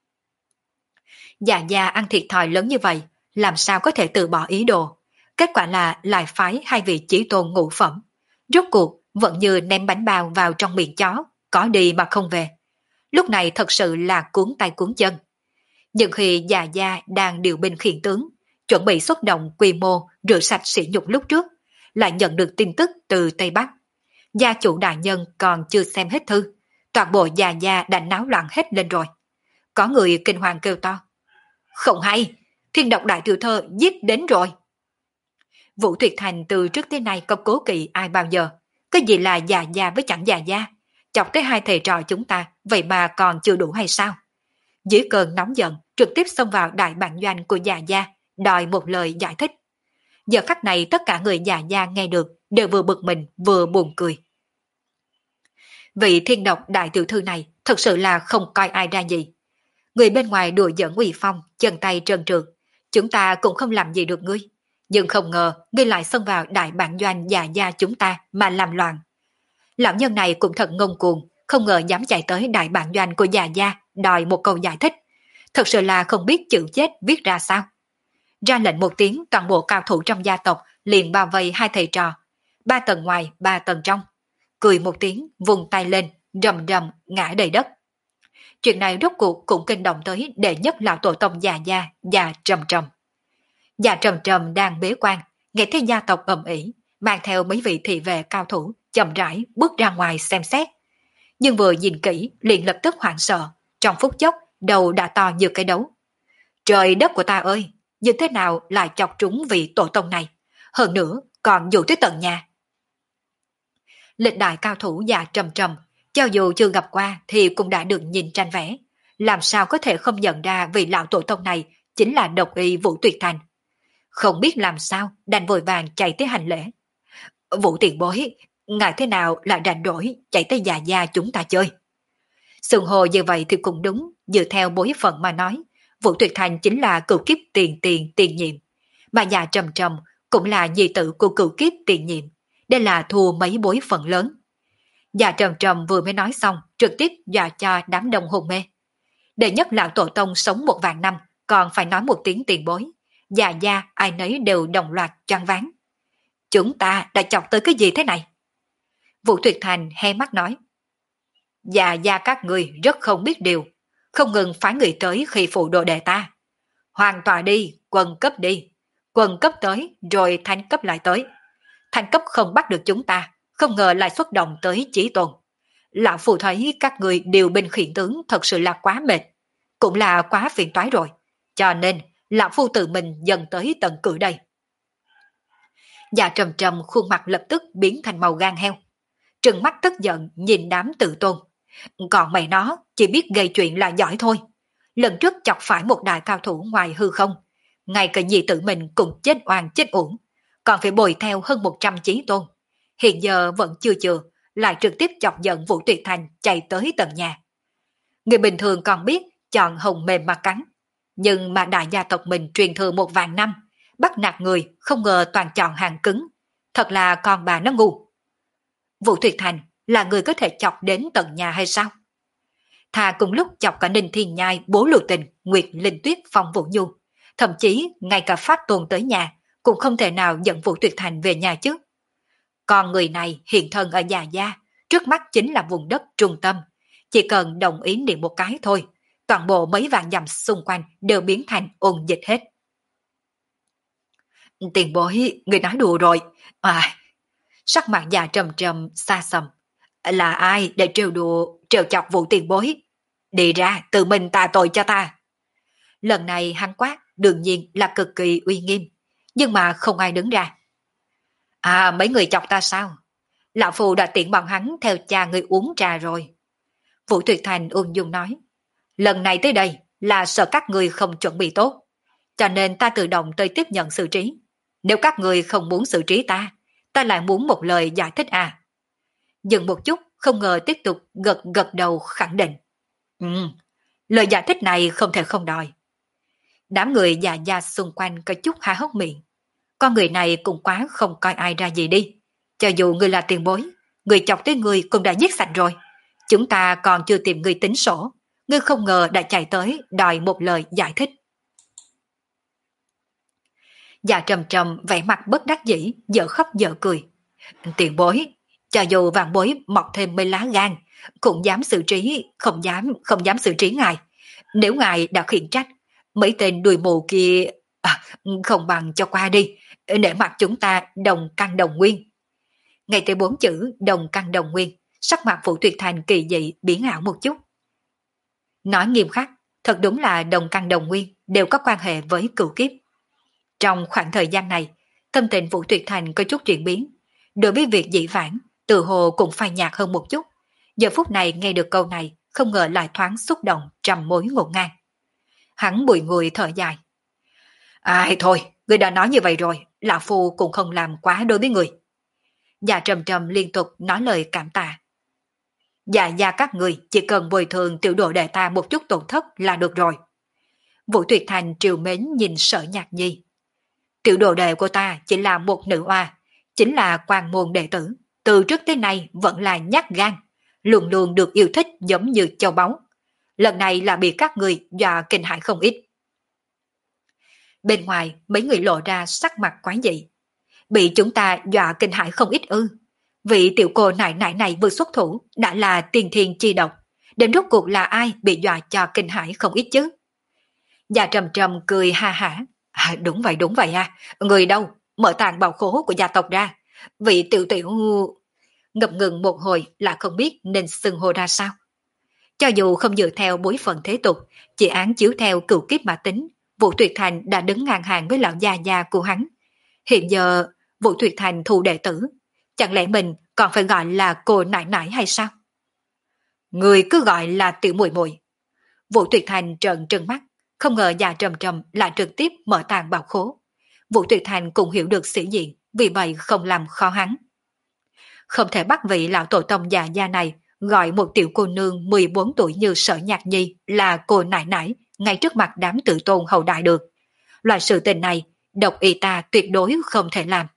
Dạ gia ăn thiệt thòi lớn như vậy, làm sao có thể từ bỏ ý đồ. Kết quả là lại phái hai vị chí tôn ngũ phẩm. Rốt cuộc vẫn như ném bánh bao vào trong miệng chó, có đi mà không về. Lúc này thật sự là cuốn tay cuốn chân. Nhưng khi già gia đang điều binh khiển tướng, chuẩn bị xuất động quy mô rửa sạch sỉ nhục lúc trước, lại nhận được tin tức từ Tây Bắc. Gia chủ đại nhân còn chưa xem hết thư, toàn bộ già gia đã náo loạn hết lên rồi. Có người kinh hoàng kêu to: không hay, thiên độc đại tiểu thơ giết đến rồi. Vũ Tuyệt Thành từ trước tới nay không cố kỵ ai bao giờ, cái gì là già gia với chẳng già gia, chọc tới hai thầy trò chúng ta, vậy mà còn chưa đủ hay sao? Dưới cơn nóng giận, trực tiếp xông vào đại bản doanh của già gia, đòi một lời giải thích. Giờ khắc này tất cả người già gia nghe được đều vừa bực mình vừa buồn cười. Vị thiên độc đại tiểu thư này thật sự là không coi ai ra gì. Người bên ngoài đùa giỡn uy phong, chân tay trơn trượt, chúng ta cũng không làm gì được ngươi. Nhưng không ngờ ngươi lại xông vào đại bản doanh già gia chúng ta mà làm loạn. Lão nhân này cũng thật ngông cuồng, không ngờ dám chạy tới đại bản doanh của già gia đòi một câu giải thích. Thật sự là không biết chữ chết viết ra sao. Ra lệnh một tiếng, toàn bộ cao thủ trong gia tộc liền bao vây hai thầy trò, ba tầng ngoài ba tầng trong. Cười một tiếng, vùng tay lên, rầm rầm ngã đầy đất. Chuyện này rốt cuộc cũng kinh động tới đệ nhất lão tổ tông già gia già Trầm Trầm. Già Trầm Trầm đang bế quan, nghe thấy gia tộc ầm ĩ, mang theo mấy vị thị vệ cao thủ chậm rãi bước ra ngoài xem xét. Nhưng vừa nhìn kỹ liền lập tức hoảng sợ, trong phút chốc đầu đã to như cái đấu. Trời đất của ta ơi, như thế nào lại chọc trúng vị tổ tông này, hơn nữa còn dụ tới tận nhà. Lịch đại cao thủ già Trầm Trầm, cho dù chưa gặp qua thì cũng đã được nhìn tranh vẽ, làm sao có thể không nhận ra vị lão tổ tông này chính là độc y Vũ Tuyệt Thành. Không biết làm sao, đành vội vàng chạy tới hành lễ. Vũ tiền bối, ngài thế nào lại rảnh rỗi chạy tới già gia chúng ta chơi? Sừng hồ như vậy thì cũng đúng, dựa theo bối phận mà nói, Vũ Tuyệt Thành chính là cựu kiếp tiền tiền tiền nhiệm, mà già Trầm Trầm cũng là nhi tử của cựu kiếp tiền nhiệm, đây là thua mấy bối phận lớn. Già Trầm Trầm vừa mới nói xong, trực tiếp dọa cho đám đông hồn mê. Đệ nhất lão tổ tông sống một vạn năm, còn phải nói một tiếng tiền bối, già gia ai nấy đều đồng loạt choáng váng. Chúng ta đã chọc tới cái gì thế này? Vũ Tuyệt Thành hé mắt nói: già gia các người rất không biết điều, không ngừng phái người tới khi phụ đồ đệ ta. Hoàng tọa đi, quân cấp đi, quân cấp tới rồi thánh cấp lại tới. Thánh cấp không bắt được chúng ta, không ngờ lại xuất động tới Chí Tôn. Lão Phu thấy các người điều binh khiển tướng thật sự là quá mệt, cũng là quá phiền toái rồi, cho nên Lão Phu tự mình dần tới tận cửa đây. Già Trầm Trầm khuôn mặt lập tức biến thành màu gan heo, trừng mắt tức giận nhìn đám tự tôn. Còn mày nó chỉ biết gây chuyện là giỏi thôi. Lần trước chọc phải một đại cao thủ ngoài hư không, ngay cả nhi tử mình cũng chết oan chết uổng, còn phải bồi theo hơn một trăm Chí Tôn. Hiện giờ vẫn chưa chừa, lại trực tiếp chọc giận Vũ Tuyệt Thành chạy tới tận nhà. Người bình thường còn biết chọn hồng mềm mà cắn, nhưng mà đại gia tộc mình truyền thừa một vạn năm, bắt nạt người không ngờ toàn chọn hàng cứng, thật là con bà nó ngu. Vũ Tuyệt Thành là người có thể chọc đến tận nhà hay sao? Thà cùng lúc chọc cả Ninh Thiên Nhai, Bố Lục Tình, Nguyệt Linh Tuyết, Phong Vũ Nhu, thậm chí ngay cả Phát Tôn tới nhà cũng không thể nào dẫn Vũ Tuyệt Thành về nhà chứ. Còn người này hiện thân ở nhà gia, trước mắt chính là vùng đất trung tâm, chỉ cần đồng ý niệm một cái thôi, toàn bộ mấy vạn dặm xung quanh đều biến thành ôn dịch hết. Tiền bối, người nói đùa rồi. À, sắc mặt già Trầm Trầm xa xăm. Là ai để trêu đùa, trêu chọc Vũ tiền bối? Đi ra, tự mình tạ tội cho ta. Lần này hắn quát đương nhiên là cực kỳ uy nghiêm, nhưng mà không ai đứng ra. À, mấy người chọc ta sao? Lão Phu đã tiện bọn hắn theo cha người uống trà rồi. Vũ Tuyệt Thành ung dung nói. Lần này tới đây là sợ các người không chuẩn bị tốt. cho nên ta tự động tới tiếp nhận xử trí. Nếu các người không muốn xử trí ta, ta lại muốn một lời giải thích à. Dừng một chút, không ngờ tiếp tục gật gật đầu khẳng định. Ừ, lời giải thích này không thể không đòi. Đám người già già xung quanh có chút há hốc miệng. Con người này cũng quá không coi ai ra gì đi. Cho dù người là tiền bối, người chọc tới người cũng đã giết sạch rồi. Chúng ta còn chưa tìm người tính sổ. Ngươi không ngờ đã chạy tới đòi một lời giải thích. Già trầm trầm vẻ mặt bất đắc dĩ, dở khóc dở cười. Tiền bối, cho dù vạn bối mọc thêm mấy lá gan, cũng dám xử trí, không dám, không dám xử trí ngài. Nếu ngài đã khiển trách, mấy tên đuôi mù kia à, không bằng cho qua đi, để mặt chúng ta đồng căn đồng nguyên. Ngay tới bốn chữ đồng căn đồng nguyên, sắc mặt Vũ Tuyệt Thành kỳ dị biến ảo một chút. Nói nghiêm khắc, thật đúng là đồng căn đồng nguyên đều có quan hệ với cửu kiếp. Trong khoảng thời gian này, tâm tình Vũ Tuyệt Thành có chút chuyển biến. Đối với việc dĩ vãng, tự hồ cũng phai nhạt hơn một chút. Giờ phút này nghe được câu này, không ngờ lại thoáng xúc động trăm mối ngổn ngang. Hắn bùi ngùi thở dài. Ai thôi, người đã nói như vậy rồi, lão phu cũng không làm quá đối với người. Già trầm trầm liên tục nói lời cảm tạ. Dạ gia các người chỉ cần bồi thường tiểu đồ đệ ta một chút tổn thất là được rồi. Vũ Tuyệt Thành triều mến nhìn Sở Nhạc Nhi. Tiểu đồ đệ của ta chỉ là một nữ oa, chính là quan môn đệ tử, từ trước tới nay vẫn là nhát gan, luôn luôn được yêu thích giống như châu báu. Lần này là bị các người dọa kinh hãi không ít. Bên ngoài mấy người lộ ra sắc mặt quái dị. Bị chúng ta dọa kinh hãi không ít ư? Vị tiểu cô nại nại này vừa xuất thủ đã là tiên thiên chi độc, đến rốt cuộc là ai bị dọa cho kinh hãi không ít chứ? Già trầm trầm cười ha hả. À, đúng vậy đúng vậy à, người đâu, mở tàng bảo khố của gia tộc ra. Vị tiểu tiểu... Ngập ngừng một hồi là không biết nên xưng hô ra sao. Cho dù không dựa theo bối phận thế tục, chỉ án chiếu theo cửu kiếp mà tính, Vũ Tuyệt Thành đã đứng ngang hàng với lão gia gia của hắn. Hiện giờ Vũ Tuyệt Thành thu đệ tử, chẳng lẽ mình còn phải gọi là cô nãi nãi hay sao? Người cứ gọi là tiểu muội muội. Vũ Tuyệt Thành trợn trừng mắt, không ngờ già trầm trầm lại trực tiếp mở tàng bảo khố. Vũ Tuyệt Thành cũng hiểu được sĩ diện, vì vậy không làm khó hắn. Không thể bắt vị lão tổ tông già gia này gọi một tiểu cô nương mười bốn tuổi như Sở Nhạc Nhi là cô nãi nãi ngay trước mặt đám tự tôn hậu đại được. Loại sự tình này, độc y ta tuyệt đối không thể làm.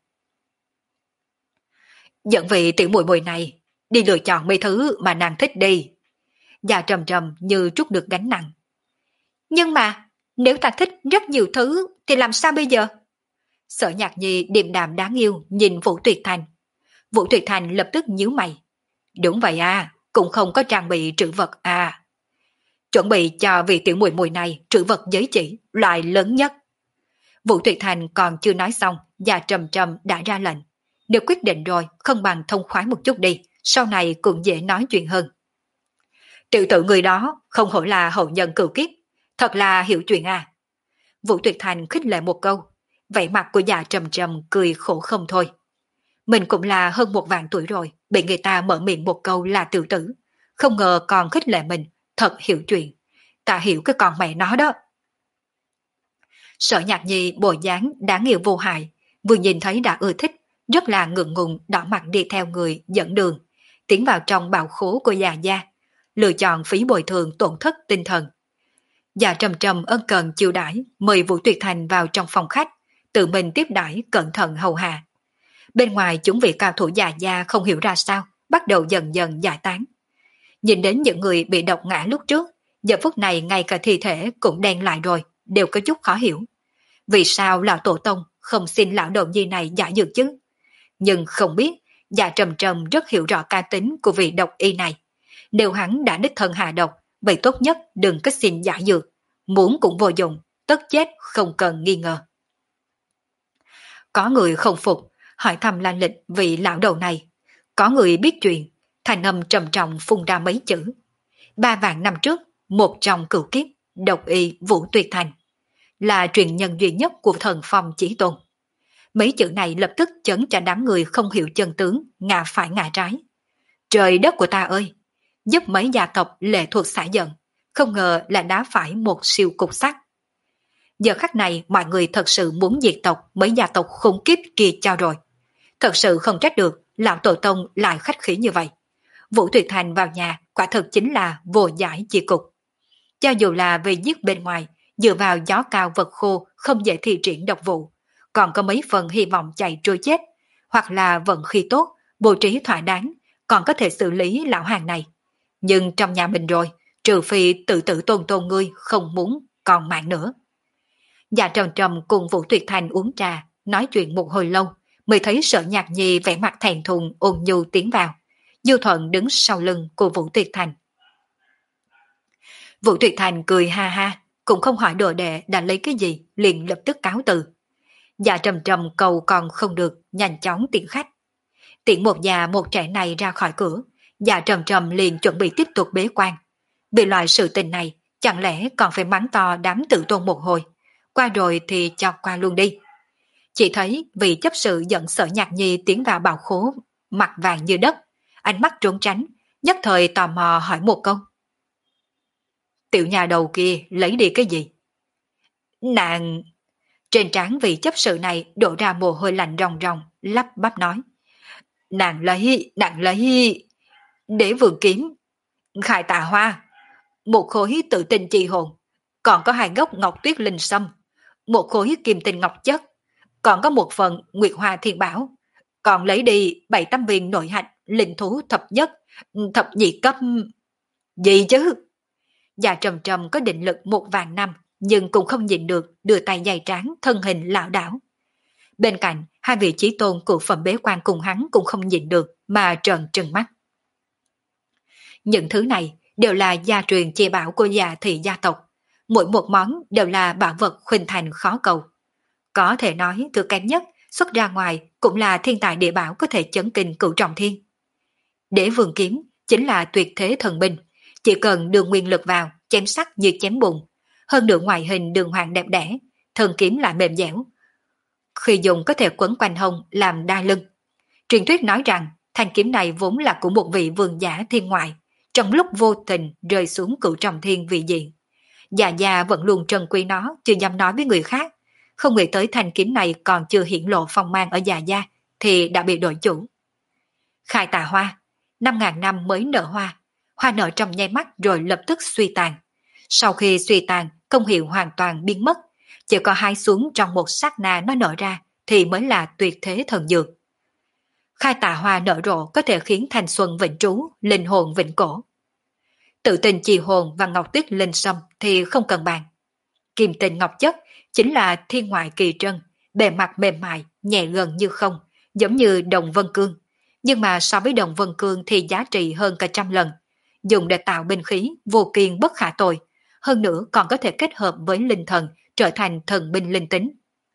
Dẫn vị tiểu muội muội này đi lựa chọn mấy thứ mà nàng thích đi. Già trầm trầm như trút được gánh nặng. Nhưng mà, nếu ta thích rất nhiều thứ thì làm sao bây giờ? Sở Nhạc Nhi điềm đạm đáng yêu nhìn Vũ Tuyệt Thành. Vũ Tuyệt Thành lập tức nhíu mày. Đúng vậy à, cũng không có trang bị trữ vật à. Chuẩn bị cho vị tiểu muội muội này trữ vật giới chỉ loại lớn nhất. Vũ Tuyệt Thành còn chưa nói xong, già trầm trầm đã ra lệnh. Nếu quyết định rồi, không bằng thông khoái một chút đi, sau này cũng dễ nói chuyện hơn. Tiểu tử người đó không hổ là hậu nhân cửu kiếp, thật là hiểu chuyện à. Vũ Tuyệt Thành khích lệ một câu, vẻ mặt của già trầm trầm cười khổ không thôi. Mình cũng là hơn một vạn tuổi rồi, bị người ta mở miệng một câu là tiểu tử, không ngờ còn khích lệ mình, thật hiểu chuyện. Ta hiểu cái con mẹ nó đó. Sở Nhạc Nhi bộ dáng đáng yêu vô hại, vừa nhìn thấy đã ưa thích, rất là ngượng ngùng đỏ mặt đi theo người dẫn đường, tiến vào trong bảo khố của già gia, lựa chọn phí bồi thường tổn thất tinh thần. Già trầm trầm ân cần chiêu đãi, mời Vũ Tuyệt Thành vào trong phòng khách, tự mình tiếp đãi cẩn thận hầu hạ. Bên ngoài chúng vị cao thủ già gia không hiểu ra sao, bắt đầu dần dần giải tán. Nhìn đến những người bị độc ngã lúc trước, giờ phút này ngay cả thi thể cũng đen lại rồi, đều có chút khó hiểu. Vì sao lão tổ tông không xin lão đầu nhi này giải dược chứ? Nhưng không biết, già trầm trầm rất hiểu rõ ca tính của vị độc y này. Nếu hắn đã đích thân hạ độc, vậy tốt nhất đừng có xin giải dược. Muốn cũng vô dụng, tất chết không cần nghi ngờ. Có người không phục, hỏi thăm la lịch vị lão đầu này. Có người biết chuyện, thành âm trầm trọng phun ra mấy chữ. Ba vạn năm trước, một trong cửu kiếp, độc y Vũ Tuyệt Thành, là truyền nhân duy nhất của thần phong chỉ tôn. Mấy chữ này lập tức chấn cho đám người không hiểu chân tướng, ngã phải ngã trái. Trời đất của ta ơi! Giúp mấy gia tộc lệ thuộc xả giận, không ngờ là đá phải một siêu cục sắt. Giờ khắc này mọi người thật sự muốn diệt tộc mấy gia tộc khủng khiếp kia cho rồi. Thật sự không trách được lão tổ tông lại khách khí như vậy. Vũ Tuyệt Thành vào nhà quả thực chính là vô giải chi cục. Cho dù là về giết bên ngoài, dựa vào gió cao vật khô không dễ thi triển độc vụ, còn có mấy phần hy vọng chạy trôi chết, hoặc là vận khí tốt, bố trí thỏa đáng, còn có thể xử lý lão hàng này. Nhưng trong nhà mình rồi, trừ phi tự tử tôn tôn ngươi không muốn còn mạng nữa. Dạ Trầm Trầm cùng Vũ Tuyệt Thành uống trà, nói chuyện một hồi lâu, mới thấy Sở Nhạc Nhi vẻ mặt thẹn thùng ôn nhu tiến vào. Du Thuận đứng sau lưng của Vũ Tuyệt Thành. Vũ Tuyệt Thành cười ha ha, cũng không hỏi đồ đệ đã lấy cái gì, liền lập tức cáo từ. Dạ Trầm Trầm cầu còn không được, nhanh chóng tiễn khách. Tiễn một già một trẻ này ra khỏi cửa, Dạ Trầm Trầm liền chuẩn bị tiếp tục bế quan. Vì loại sự tình này, chẳng lẽ còn phải mắng to đám tự tôn một hồi, qua rồi thì cho qua luôn đi. Chỉ thấy vị chấp sự dẫn Sở Nhạc Nhi tiến vào bảo khố, mặt vàng như đất, ánh mắt trốn tránh, nhất thời tò mò hỏi một câu. Tiểu nhà đầu kia lấy đi cái gì? Nàng... Trên trán vị chấp sự này đổ ra mồ hôi lạnh ròng ròng, lắp bắp nói. Nàng lấy, nàng lấy... Để vườn kiếm, khai tà hoa, một khối tự tinh chi hồn, còn có hai gốc ngọc tuyết linh sâm, một khối kim tinh ngọc chất, còn có một phần nguyệt hoa thiên bảo, còn lấy đi bảy tám viên nội hạch linh thú thập nhất, thập nhị cấp... Gì chứ? Dạ Trầm Trầm có định lực một vạn năm, nhưng cũng không nhịn được đưa tay dày trán thân hình lảo đảo. Bên cạnh, hai vị chí tôn của phẩm bế quan cùng hắn cũng không nhịn được mà trợn trừng mắt. Những thứ này đều là gia truyền chi bảo của Dạ thị gia tộc, mỗi một món đều là bảo vật khuynh thành khó cầu. Có thể nói thứ kém nhất xuất ra ngoài cũng là thiên tài địa bảo có thể chấn kinh cửu trọng thiên. Đế vương kiếm chính là tuyệt thế thần binh, chỉ cần đưa nguyên lực vào, chém sắc như chém bùn. Hơn nữa ngoại hình đường hoàng đẹp đẽ, thân kiếm lại mềm dẻo. Khi dùng có thể quấn quanh hông làm đai lưng. Truyền thuyết nói rằng thanh kiếm này vốn là của một vị vương giả thiên ngoại, trong lúc vô tình rơi xuống cửu trọng thiên vị diện. Già già vẫn luôn trân quý nó, chưa dám nói với người khác. Không nghĩ tới thanh kiếm này còn chưa hiển lộ phong mang ở già gia, thì đã bị đổi chủ. Khai tà hoa, năm ngàn năm mới nở hoa, hoa nở trong nháy mắt rồi lập tức suy tàn. Sau khi suy tàn, công hiệu hoàn toàn biến mất, chỉ có hái xuống trong một sát na nó nở ra thì mới là tuyệt thế thần dược. Khai tà hoa nở rộ có thể khiến thanh xuân vĩnh trú, linh hồn vĩnh cổ. Tự tình trì hồn và ngọc tuyết linh sâm thì không cần bàn. Kim tinh ngọc chất chính là thiên ngoại kỳ trân, bề mặt mềm mại, nhẹ gần như không, giống như đồng vân cương. Nhưng mà so với đồng vân cương thì giá trị hơn cả trăm lần. Dùng để tạo binh khí, vô kiên bất khả tồi. Hơn nữa còn có thể kết hợp với linh thần, trở thành thần binh linh tính.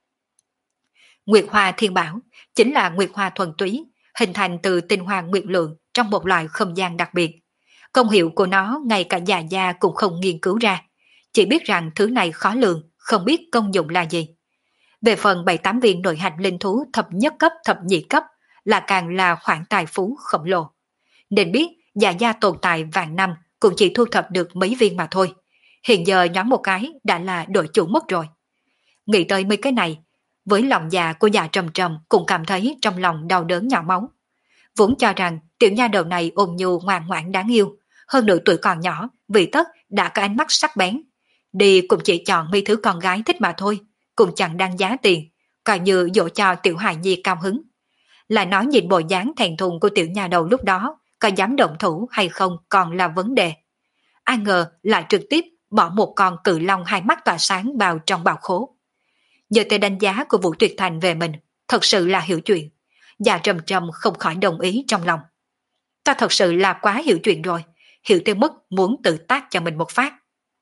Nguyệt hoa thiên bảo chính là nguyệt hoa thuần túy, hình thành từ tinh hoa nguyệt lượng trong một loại không gian đặc biệt. Công hiệu của nó ngay cả già gia cũng không nghiên cứu ra, chỉ biết rằng thứ này khó lường, không biết công dụng là gì. Về phần bảy tám viên nội hạch linh thú thập nhất cấp thập nhị cấp là càng là khoản tài phú khổng lồ. Nên biết già gia tồn tại vạn năm cũng chỉ thu thập được mấy viên mà thôi. Hiện giờ nhoáng một cái đã là đội chủ mất rồi. Nghĩ tới mấy cái này, với lòng già của già Trầm Trầm cũng cảm thấy trong lòng đau đớn nhỏ máu. Vốn cho rằng tiểu nha đầu này ôn nhu ngoan ngoãn đáng yêu, hơn nữa tuổi còn nhỏ, vì tất đã có ánh mắt sắc bén. Đi cũng chỉ chọn mấy thứ con gái thích mà thôi, cũng chẳng đáng giá tiền, coi như dỗ cho tiểu hài nhi cao hứng. Lại nói nhìn bộ dáng thẹn thùng của tiểu nha đầu lúc đó, có dám động thủ hay không còn là vấn đề. Ai ngờ lại trực tiếp bỏ một con cự long hai mắt tỏa sáng vào trong bào khố. Giờ tới đánh giá của Vũ Tuyệt Thành về mình, thật sự là hiểu chuyện. Dạ Trầm Trầm không khỏi đồng ý trong lòng. Ta thật sự là quá hiểu chuyện rồi, hiểu tới mức muốn tự tác cho mình một phát.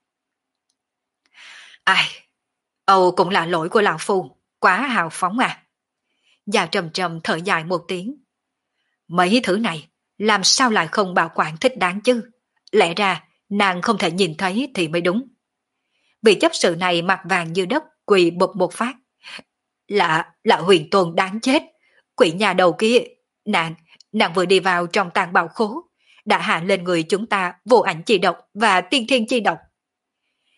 Ai, Âu cũng là lỗi của lão phu, quá hào phóng à. Dạ Trầm Trầm thở dài một tiếng. Mấy thứ này, làm sao lại không bảo quản thích đáng chứ? Lẽ ra, nàng không thể nhìn thấy thì mới đúng. Vị chấp sự này mặt vàng như đất, quỳ bụp một phát. Là, là huyền tôn đáng chết. Quỷ nhà đầu kia, nàng, nàng vừa đi vào trong tàng bảo khố, đã hạ lên người chúng ta vô ảnh chi độc và tiên thiên chi độc.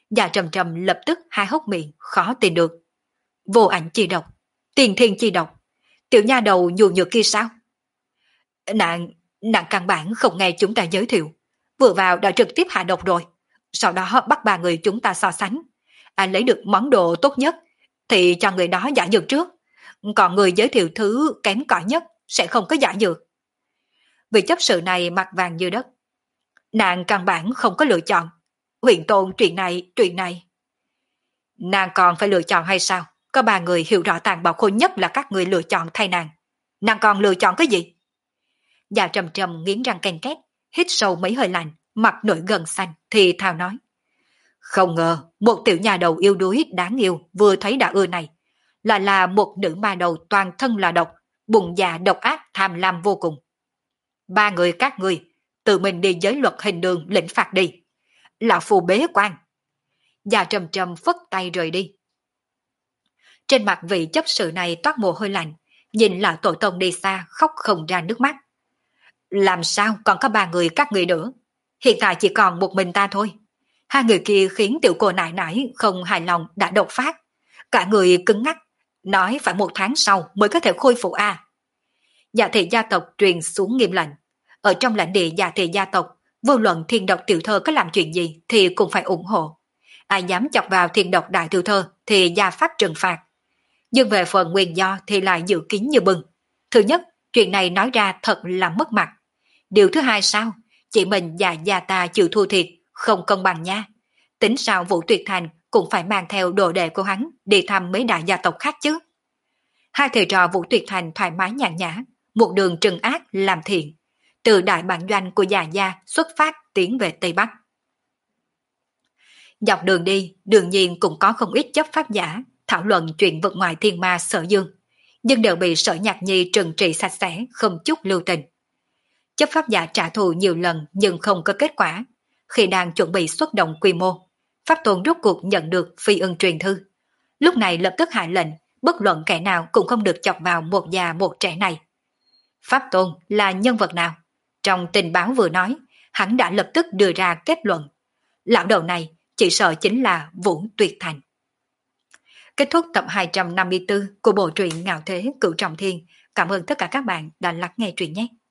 Dạ Trầm Trầm lập tức há hốc miệng, khó tin được. Vô ảnh chi độc, tiền thiên chi độc, tiểu nha đầu nhu nhược kia sao? Nàng, nàng căn bản không nghe chúng ta giới thiệu, vừa vào đã trực tiếp hạ độc rồi. Sau đó bắt ba người chúng ta so sánh. Ai lấy được món đồ tốt nhất thì cho người đó giả dược trước. Còn người giới thiệu thứ kém cỏi nhất sẽ không có giả dược. Vị chấp sự này mặt vàng như đất. Nàng căn bản không có lựa chọn. Huyền Tôn chuyện này, chuyện này. Nàng còn phải lựa chọn hay sao? Có ba người hiểu rõ tàn bạo khôi nhất là các người lựa chọn thay nàng. Nàng còn lựa chọn cái gì? Dạ Trầm Trầm nghiến răng ken két, hít sâu mấy hơi lạnh, mặt nổi gần xanh, thì thào nói. Không ngờ, một tiểu nhà đầu yêu đuối đáng yêu vừa thấy đã ưa này. Lại là một nữ ma đầu toàn thân là độc, bụng dạ độc ác tham lam vô cùng. Ba người các người, tự mình đi giới luật hình đường lĩnh phạt đi. Lão phù bế quan. Dạ Trầm Trầm phất tay rời đi. Trên mặt vị chấp sự này toát mồ hôi lạnh, nhìn là tổ tông đi xa khóc không ra nước mắt. Làm sao còn có ba người các người nữa? Hiện tại chỉ còn một mình ta thôi. Hai người kia khiến tiểu cô nại nãi không hài lòng đã đột phát. Cả người cứng ngắc, nói phải một tháng sau mới có thể khôi phục a. À. Dạ thị gia tộc truyền xuống nghiêm lệnh. Ở trong lãnh địa dạ thị gia tộc, vô luận thiên độc tiểu thơ có làm chuyện gì thì cũng phải ủng hộ. Ai dám chọc vào thiên độc đại tiểu thơ thì gia pháp trừng phạt. Nhưng về phần nguyên do thì lại dự kiến như bừng. Thứ nhất, chuyện này nói ra thật là mất mặt. Điều thứ hai sao? Chị mình và gia ta chịu thua thiệt, không công bằng nha. Tính sao Vũ Tuyệt Thành cũng phải mang theo đồ đệ của hắn đi thăm mấy đại gia tộc khác chứ. Hai thầy trò Vũ Tuyệt Thành thoải mái nhàn nhã, một đường trừng ác làm thiện. Từ đại bản doanh của già gia xuất phát tiến về Tây Bắc. Dọc đường đi, đương nhiên cũng có không ít chấp pháp giả thảo luận chuyện vực ngoài thiên ma Sở Dương, nhưng đều bị Sở Nhạc Nhi trừng trị sạch sẽ, không chút lưu tình. Chấp pháp giả trả thù nhiều lần nhưng không có kết quả. Khi đang chuẩn bị xuất động quy mô, Pháp Tôn rốt cuộc nhận được phi ưng truyền thư. Lúc này lập tức hạ lệnh, bất luận kẻ nào cũng không được chọc vào một già một trẻ này. Pháp Tôn là nhân vật nào? Trong tình báo vừa nói, hắn đã lập tức đưa ra kết luận. Lão đầu này chỉ sợ chính là Vũ Tuyệt Thành. Kết thúc tập hai trăm năm mươi tư của bộ truyện Ngạo Thế Cửu Trọng Thiên. Cảm ơn tất cả các bạn đã lắng nghe truyện nhé.